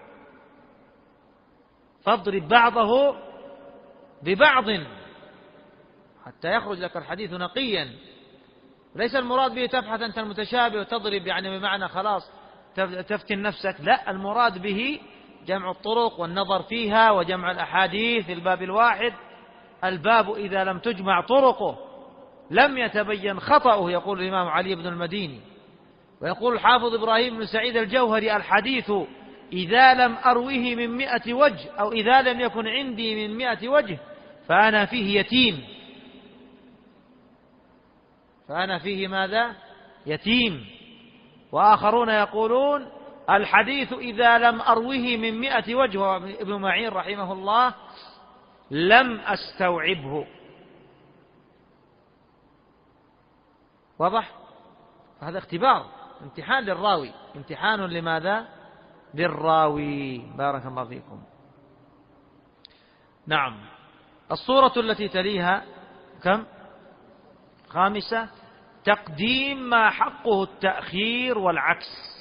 فاضرب بعضه ببعض حتى يخرج لك الحديث نقيا. ليس المراد به تبحث أنت المتشابه وتضرب يعني بمعنى خلاص تفتن نفسك، لا، المراد به جمع الطرق والنظر فيها وجمع الأحاديث في الباب الواحد. الباب إذا لم تجمع طرقه لم يتبين خطأه، يقول الإمام علي بن المديني. ويقول الحافظ إبراهيم بن سعيد الجوهري الحديث إذا لم أروه من 100 وجه أو إذا لم يكن عندي من 100 وجه فأنا فيه يتيم. فأنا فيه ماذا؟ يتيم. وآخرون يقولون الحديث إذا لم أروه من 100 وجه، وابن معين رحمه الله لم أستوعبه. واضح؟ هذا اختبار، امتحان للراوي، امتحان لماذا؟ للراوي. بارك الله فيكم. نعم. الصورة التي تليها كم؟ 5. تقديم ما حقه التأخير والعكس.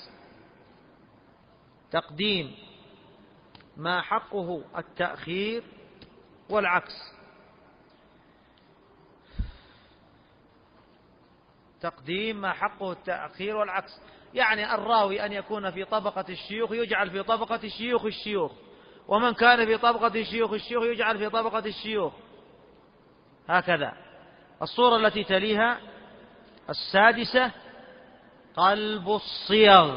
تقديم ما حقه التأخير والعكس. تقديم ما حقه التأخير والعكس، يعني الراوي أن يكون في طبقة الشيوخ يجعل في طبقة شيوخ الشيوخ، ومن كان في طبقة شيوخ الشيوخ يجعل في طبقة الشيوخ، هكذا. الصورة التي تليها 6. قلب الصيغ.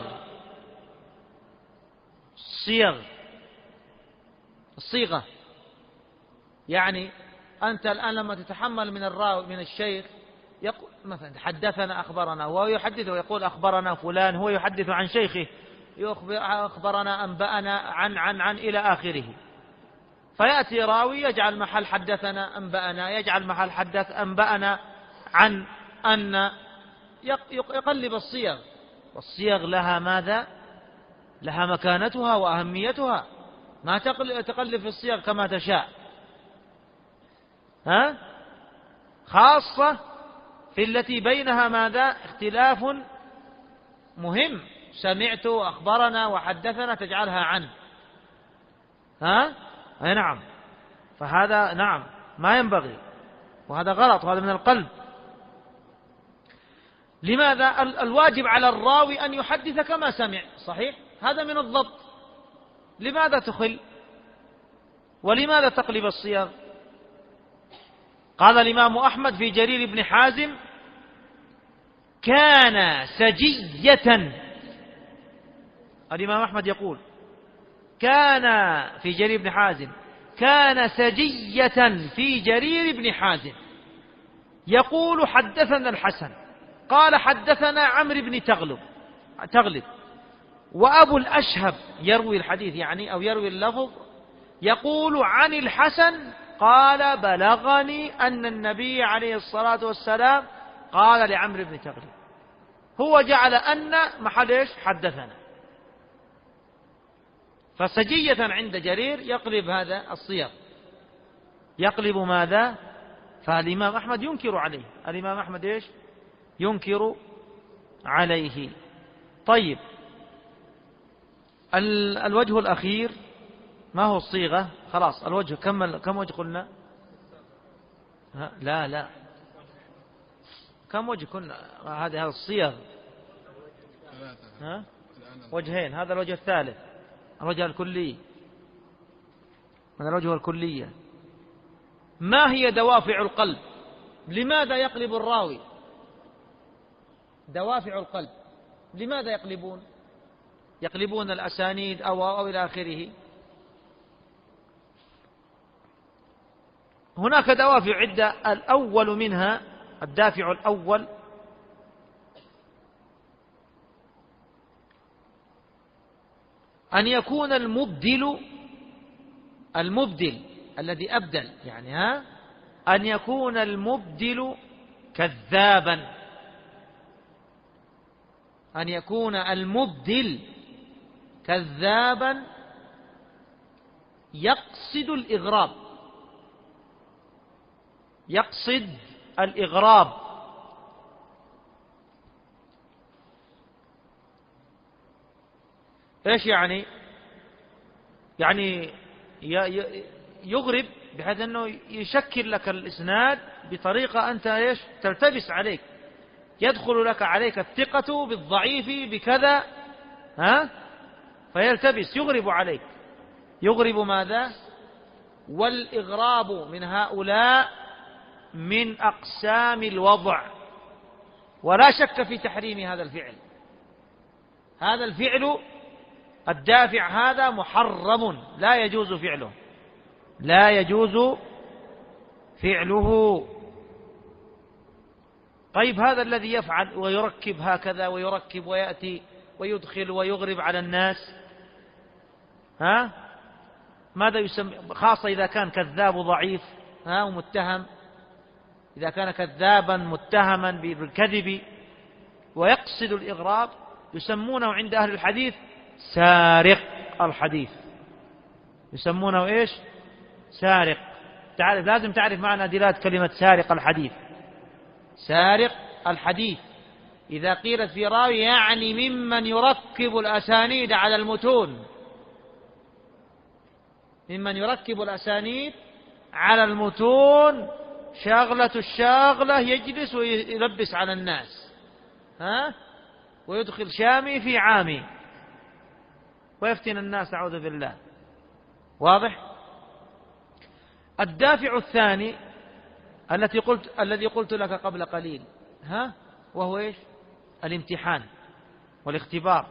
الصيغة يعني أنت الآن لما تتحمل من الراوي من الشيخ يقول مثلا حدثنا أخبرنا، وهو يحدث ويقول أخبرنا فلان، هو يحدث عن شيخه، أخبرنا أنبأنا عن إلى آخره. فيأتي راوي يجعل محل حدثنا أنبأنا، يجعل محل حدث أنبأنا عن أن، يقلب الصيغ. والصيغ لها ماذا؟ لها مكانتها وأهميتها، ما تقلب في الصيغ كما تشاء، خاصة في التي بينها ماذا؟ اختلاف مهم. سمعت وأخبرنا وحدثنا تجعلها عن، أي نعم. فهذا نعم ما ينبغي، وهذا غلط، وهذا من القلب. لماذا؟ الواجب على الراوي أن يحدث كما سمع، صحيح، هذا من الضبط. لماذا تخل؟ ولماذا تقلب الصيغ؟ قال الإمام أحمد في جرير بن حازم: كان سجية. الإمام أحمد يقول كان في جرير بن حازم، كان سجية في جرير بن حازم يقول حدثنا الحسن قال حدثنا عمرو بن تغلب، وأبو الأشهب يروي الحديث يعني أو يروي اللفظ يقول عن الحسن قال بلغني أن النبي عليه الصلاة والسلام قال لعمرو بن تغلب. هو جعل أن محل إيش؟ حدثنا. فسجية عند جرير يقلب هذا الصيغ، يقلب ماذا؟ فالإمام أحمد ينكر عليه، الإمام أحمد إيش؟ ينكر عليه. طيب، الوجه الأخير ما هو الصيغة؟ خلاص الوجه كم وجه قلنا؟ لا كم وجه كنا؟ هذه الصيغ وجهين. هذا الوجه الثالث، الوجه الكلي، من الوجه الكلية. ما هي دوافع القلب؟ لماذا يقلب الراوي؟ دوافع القلب لماذا يقلبون الأسانيد أو إلى آخره؟ هناك دوافع عدة. الأول منها، الدافع الأول، أن يكون المبدل الذي أبدل، يعني أن يكون المبدل كذابا، أن يكون المبدل كذابا يقصد الإغراب. إيش يعني؟ يعني يغرب بحيث أنه يشكل لك الإسناد بطريقة أنت إيش؟ تلتبس عليك، يدخل لك عليك الثقة بالضعيف بكذا، فيلتبس، يغرب عليك. يغرب ماذا؟ والإغراب من هؤلاء من أقسام الوضع، ولا شك في تحريم هذا الفعل. هذا الفعل الدافع هذا محرم، لا يجوز فعله، لا يجوز فعله. طيب هذا الذي يفعل ويركب هكذا ويركب ويأتي ويدخل ويغرب على الناس، ماذا يسمى؟ خاصة إذا كان كذاب ضعيف ومتهم، إذا كان كذابا متهما بالكذب ويقصد الإغراب، يسمونه عند أهل الحديث سارق الحديث. يسمونه إيش؟ سارق. لازم تعرف معنى دلالة كلمة سارق الحديث. سارق الحديث إذا قيلت في راوي يعني ممن يركب الأسانيد على المتون، ممن يركب الأسانيد على المتون، شاغلة الشاغلة يجلس ويلبس على الناس، ويدخل شامي في عامي ويفتن الناس، أعوذ بالله. واضح؟ الدافع الثاني الذي قلت لك قبل قليل، وهو إيش؟ الامتحان والاختبار.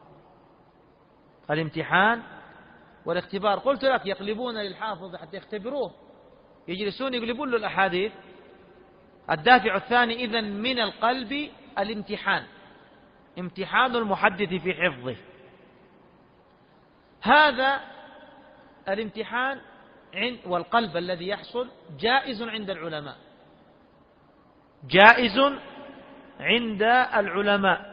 الامتحان والاختبار. قلت لك يقلبون للحافظ حتى يختبروه، يجلسون يقلبون له الأحاديث. الدافع الثاني إذن من القلب الامتحان، امتحان المحدث في حفظه. هذا الامتحان والقلب الذي يحصل جائز عند العلماء، جائز عند العلماء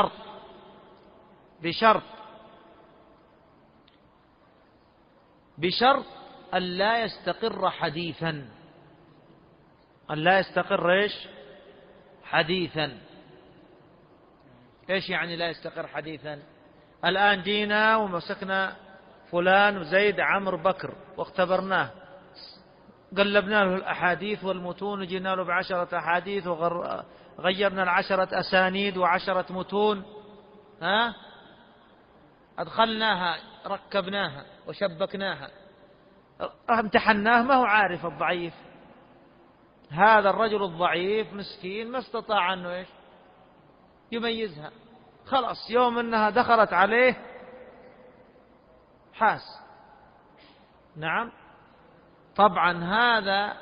بشرط أن لا يستقر حديثا. أن لا يستقر إيش؟ حديثا. إيش يعني لا يستقر حديثا؟ الآن جينا ومسكنا فلان وزيد عمرو بكر واختبرناه، قلبنا له الأحاديث والمتون وجينا له ب10 أحاديث وغيرنا 10 أسانيد و10 متون، أدخلناها ركبناها وشبكناها، امتحناه، ما هو عارف الضعيف. هذا الرجل الضعيف مسكين ما استطاع أنه إيش؟ يميزها. خلاص يوم أنها دخلت عليه حاس. نعم. طبعا هذا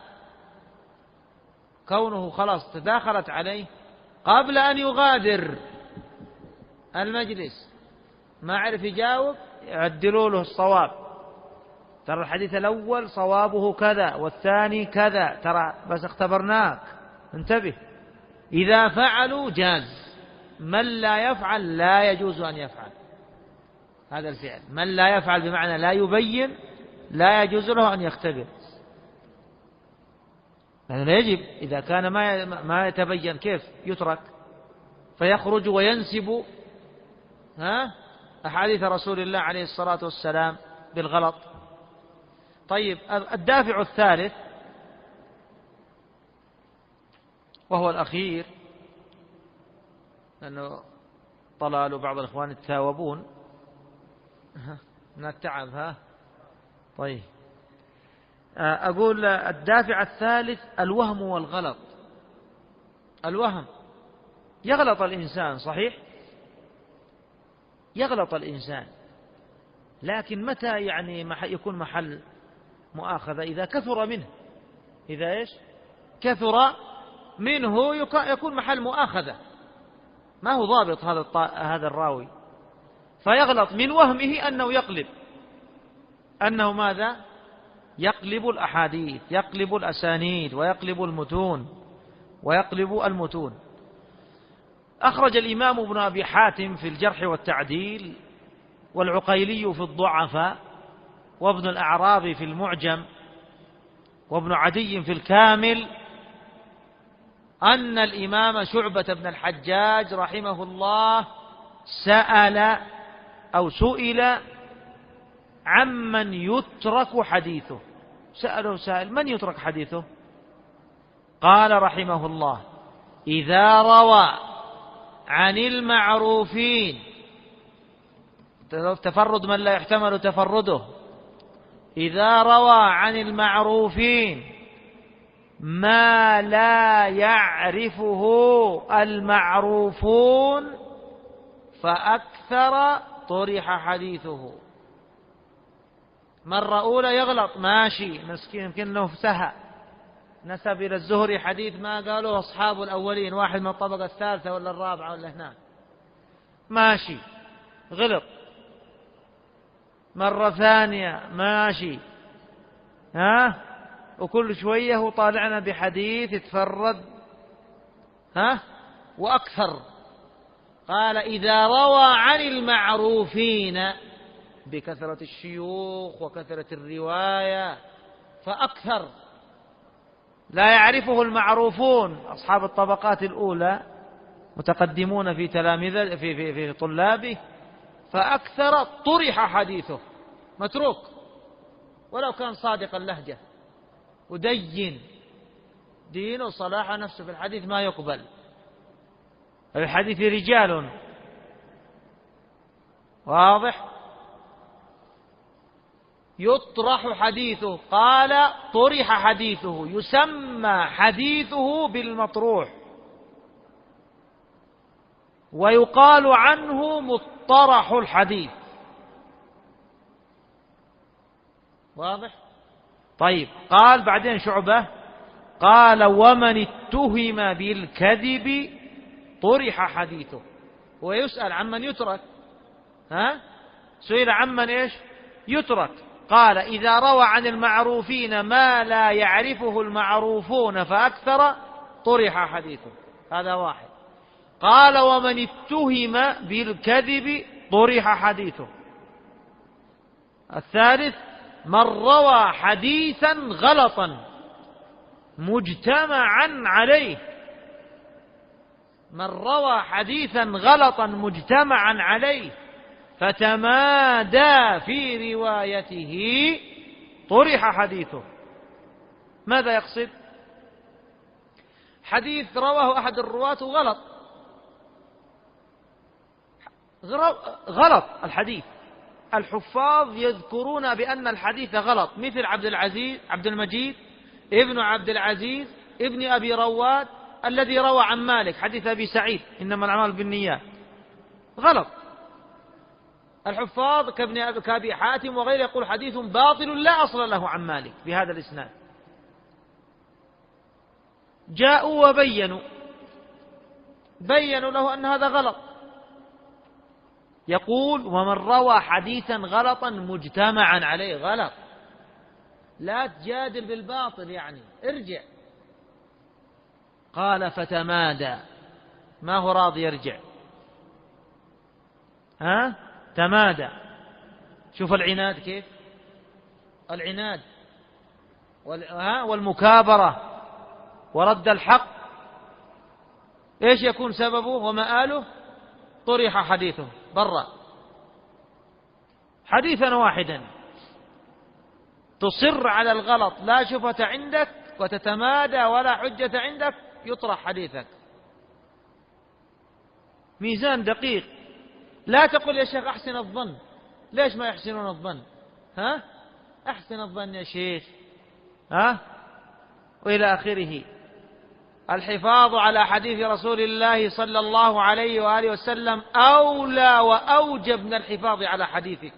كونه خلاص تداخلت عليه قبل أن يغادر المجلس، ما عرف يجاوب، يعدلوا له الصواب. ترى الحديث الأول صوابه كذا والثاني كذا، ترى بس اختبرناك، انتبه. إذا فعلوا جاز، من لا يفعل لا يجوز أن يفعل هذا الفعل. من لا يفعل بمعنى لا يبين، لا يجوز له أن يختبر. لا يجب. إذا كان ما يتبين كيف يترك؟ فيخرج وينسب أحاديث رسول الله عليه الصلاة والسلام بالغلط. طيب الدافع الثالث وهو الأخير، لأنه طلال بعض الإخوان يتثاوبون من التعب. طيب أقول الدافع الثالث الوهم والغلط. الوهم، يغلط الإنسان، صحيح يغلط الإنسان، لكن متى يعني يكون محل مؤاخذة؟ إذا كثر منه. إذا إيش؟ كثر منه يكون محل مؤاخذة. ما هو ضابط هذا الراوي، فيغلط من وهمه أنه يقلب، أنه ماذا؟ يقلب الأحاديث، يقلب الأسانيد، ويقلب المتون. أخرج الإمام ابن أبي حاتم في الجرح والتعديل، والعقيلي في الضعفاء، وابن الأعرابي في المعجم، وابن عدي في الكامل، أن الإمام شعبة بن الحجاج رحمه الله سئل عمن يترك حديثه. سأله سائل: من يترك حديثه؟ قال رحمه الله: إذا روى عن المعروفين، تفرد من لا يحتمل تفرده، إذا روى عن المعروفين ما لا يعرفه المعروفون فأكثر طرح حديثه. مرة أولى يغلط، ماشي، مسكين، يمكن له سهى، نسب إلى الزهري حديث ما قالوا أصحاب الأولين، واحد من الطبقة الثالثة ولا الرابعة ولا هناك، ماشي، غلط، مرة ثانية ماشي، وكل شوية هو طالعنا بحديث يتفرد وأكثر. قال إذا روى عن المعروفين بكثرة الشيوخ وكثرة الرواية فأكثر، لا يعرفه المعروفون أصحاب الطبقات الأولى متقدمون في تلامذة في طلابه، فأكثر طرح حديثه، متروك ولو كان صادق اللهجة ودين دين وصلاح نفسه، في الحديث ما يقبل، الحديث رجال، واضح، يطرح حديثه. قال طرح حديثه، يسمى حديثه بالمطروح، ويقال عنه مطرح الحديث، واضح. طيب، قال بعدين شعبة قال ومن اتهم بالكذب طرح حديثه. ويسأل عمن يترك، سئل عمن ايش يترك، قال إذا روى عن المعروفين ما لا يعرفه المعروفون فأكثر طرح حديثه، هذا واحد. قال ومن اتهم بالكذب طرح حديثه. الثالث من روى حديثا غلطا مجتمعا عليه، من روى حديثا غلطا مجتمعا عليه فتمادى في روايته طرح حديثه. ماذا يقصد؟ حديث رواه أحد الرواة غلط الحديث، الحفاظ يذكرون بأن الحديث غلط، مثل عبد المجيد ابن عبد العزيز ابن أبي رواد الذي روى عن مالك حديث أبي سعيد إنما الأعمال بالنيات، غلط. الحفاظ كأبي حاتم وغيره يقول حديث باطل لا أصل له عن مالك بهذا الإسناد. جاءوا بينوا له أن هذا غلط. يقول ومن روى حديثا غلطا مجتمعا عليه، غلط، لا تجادل بالباطل، يعني ارجع. قال فتمادى، ما هو راضي يرجع، تمادى. شوف العناد كيف، العناد والمكابرة ورد الحق، ايش يكون سببه ومآله؟ طرح حديثه برا. حديثا واحدا تصر على الغلط، لا شبهة عندك وتتمادى ولا حجة عندك، يطرح حديثك. ميزان دقيق، لا تقل يا شيخ أحسن الظن، ليش ما يحسنون الظن؟ أحسن الظن يا شيخ، وإلى آخره. الحفاظ على حديث رسول الله صلى الله عليه وآله وسلم أولى وأوجب من الحفاظ على حديثك.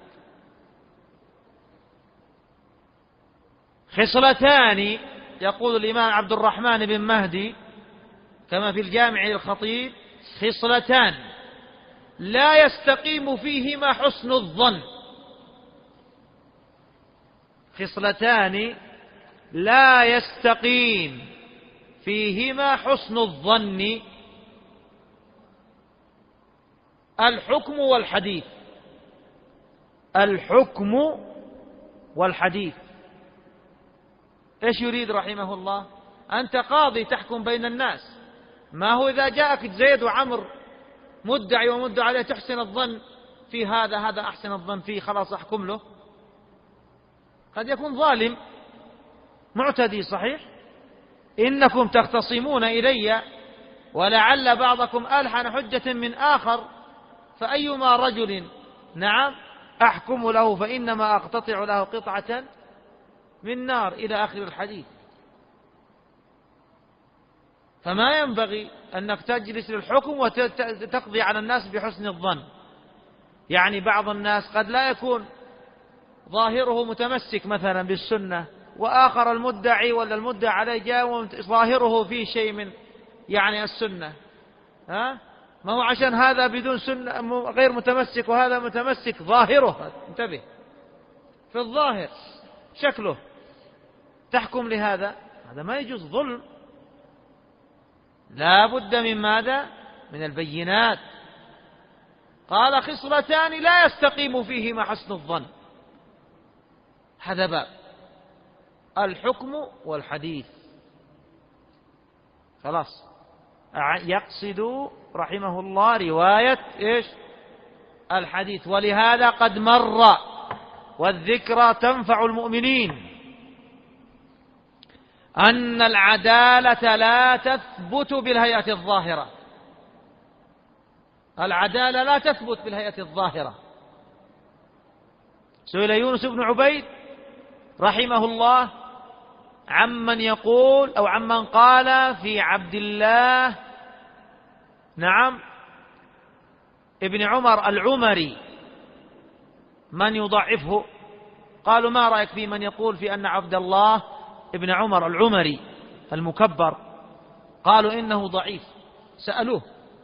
خصلتان، يقول الإمام عبد الرحمن بن مهدي كما في الجامع للخطيب، خصلتان لا يستقيم فيهما حسن الظن، خصلتان لا يستقيم فيهما حسن الظن: الحكم والحديث. الحكم والحديث. ايش يريد رحمه الله؟ أنت قاضي تحكم بين الناس، ما هو إذا جاءك زيد وعمر مدعي ومدعى عليه تحسن الظن في هذا أحسن الظن فيه خلاص أحكم له؟ قد يكون ظالم معتدي، صحيح؟ إنكم تختصمون إلي ولعل بعضكم ألحن حجة من آخر، فأيما رجل أحكم له فإنما أقتطع له قطعة من نار، إلى آخر الحديث. فما ينبغي أنك تجلس للحكم وتقضي على الناس بحسن الظن. يعني بعض الناس قد لا يكون ظاهره متمسك مثلا بالسنة وآخر المدعي ولا المدعى عليه جاء ظاهره فيه شيء من يعني السنة، ها؟ ما هو عشان هذا بدون سنة غير متمسك وهذا متمسك ظاهره، انتبه، في الظاهر شكله تحكم لهذا، هذا ما يجوز، ظلم. لا بد من ماذا؟ من البينات. قال خصلتان لا يستقيم فيهما حسن الظن، هذا باب الحكم والحديث. خلاص، يقصد رحمه الله رواية إيش؟ الحديث. ولهذا قد مر والذكرى تنفع المؤمنين أن العدالة لا تثبت بالهيئة الظاهرة، العدالة لا تثبت بالهيئة الظاهرة. سئل يونس بن عبيد رحمه الله عمن يقول أو عمن قال في عبد الله نعم ابن عمر العمري من يضعفه، قالوا ما رأيك في من يقول في أن عبد الله ابن عمر العمري المكبر، قالوا إنه ضعيف. سألوه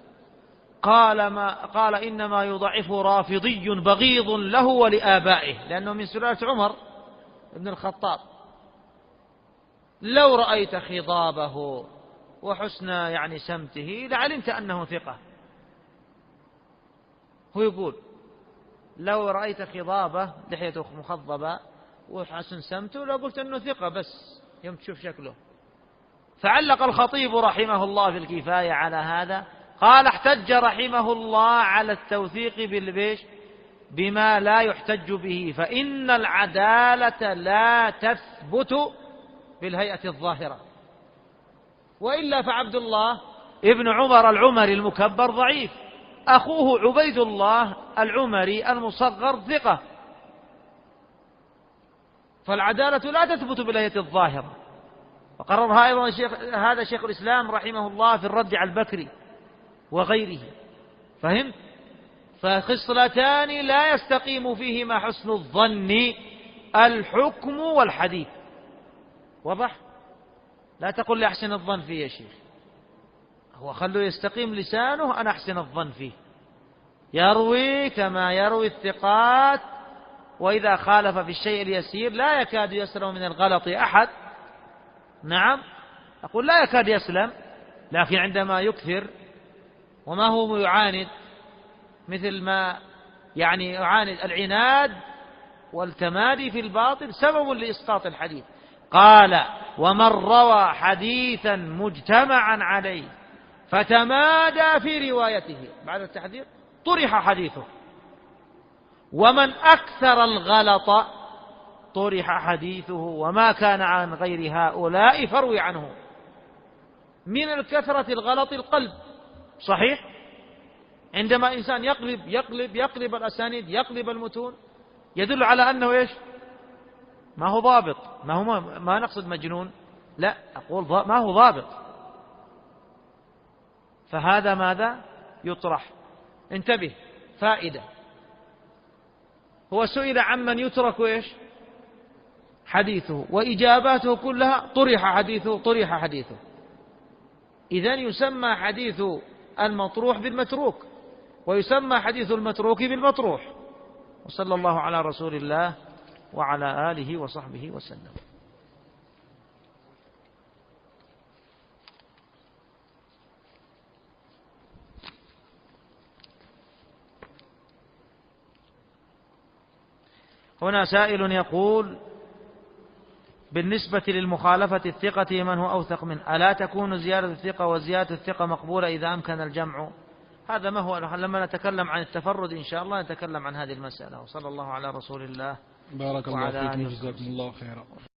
قال إنما يضعف رافضي بغيض له ولآبائه، لأنه من سلالة عمر ابن الخطاب. لو رأيت خضابه وحسن يعني سمته لعلمت أنه ثقة. هو يقول لو رأيت خضابه لحيته مخضبة وحسن سمته لقلت أنه ثقة، بس يوم تشوف شكله. فعلق الخطيب رحمه الله في الكفاية على هذا، قال احتج رحمه الله على التوثيق بالبيش بما لا يحتج به، فإن العدالة لا تثبت بالهيئة الظاهرة، وإلا فعبد الله ابن عمر العمري المكبر ضعيف، أخوه عبيد الله العمري المصغر ثقة، فالعدالة لا تثبت بالهيئة الظاهرة. وقررها أيضا هذا شيخ الإسلام رحمه الله في الرد على البكري وغيره. فهم؟ فخصلتان لا يستقيم فيهما حسن الظن، الحكم والحديث. وضح؟ لا تقل لي أحسن الظن فيه يا شيخ، هو خلوا يستقيم لسانه، أنا أحسن الظن فيه، يروي كما يروي الثقات، وإذا خالف في الشيء اليسير لا يكاد يسلم من الغلط أحد. نعم، أقول لا يكاد يسلم، لكن عندما يكثر وما هو يعاند، مثل ما يعني يعاند العناد والتمادي في الباطل سبب لإسقاط الحديث. قال ومن روى حديثا مجتمعا عليه فتمادى في روايته بعد التحذير طرح حديثه، ومن أكثر الغلط طرح حديثه، وما كان عن غير هؤلاء فروي عنه. من الكثرة الغلط القلب، صحيح، عندما إنسان يقلب الأسانيد، يقلب المتون، يدل على أنه إيش؟ ما هو ضابط، ما نقصد مجنون، لا، أقول ما هو ضابط. فهذا ماذا يطرح؟ انتبه، فائدة. هو سئل عمن يترك إيش؟ حديثه، وإجاباته كلها طرح حديثه. إذن يسمى حديث المطروح بالمتروك، ويسمى حديث المتروك بالمطروح. وصلى الله على رسول الله وعلى آله وصحبه وسلم. هنا سائل يقول بالنسبة للمخالفة الثقة من هو أوثق منه، ألا تكون زيادة الثقة وزيادة الثقة مقبولة إذا أمكن الجمع؟ هذا ما هو، لما نتكلم عن التفرد إن شاء الله نتكلم عن هذه المسألة. وصلى الله على رسول الله بارك الله فيكم، جزاكم الله خيرا.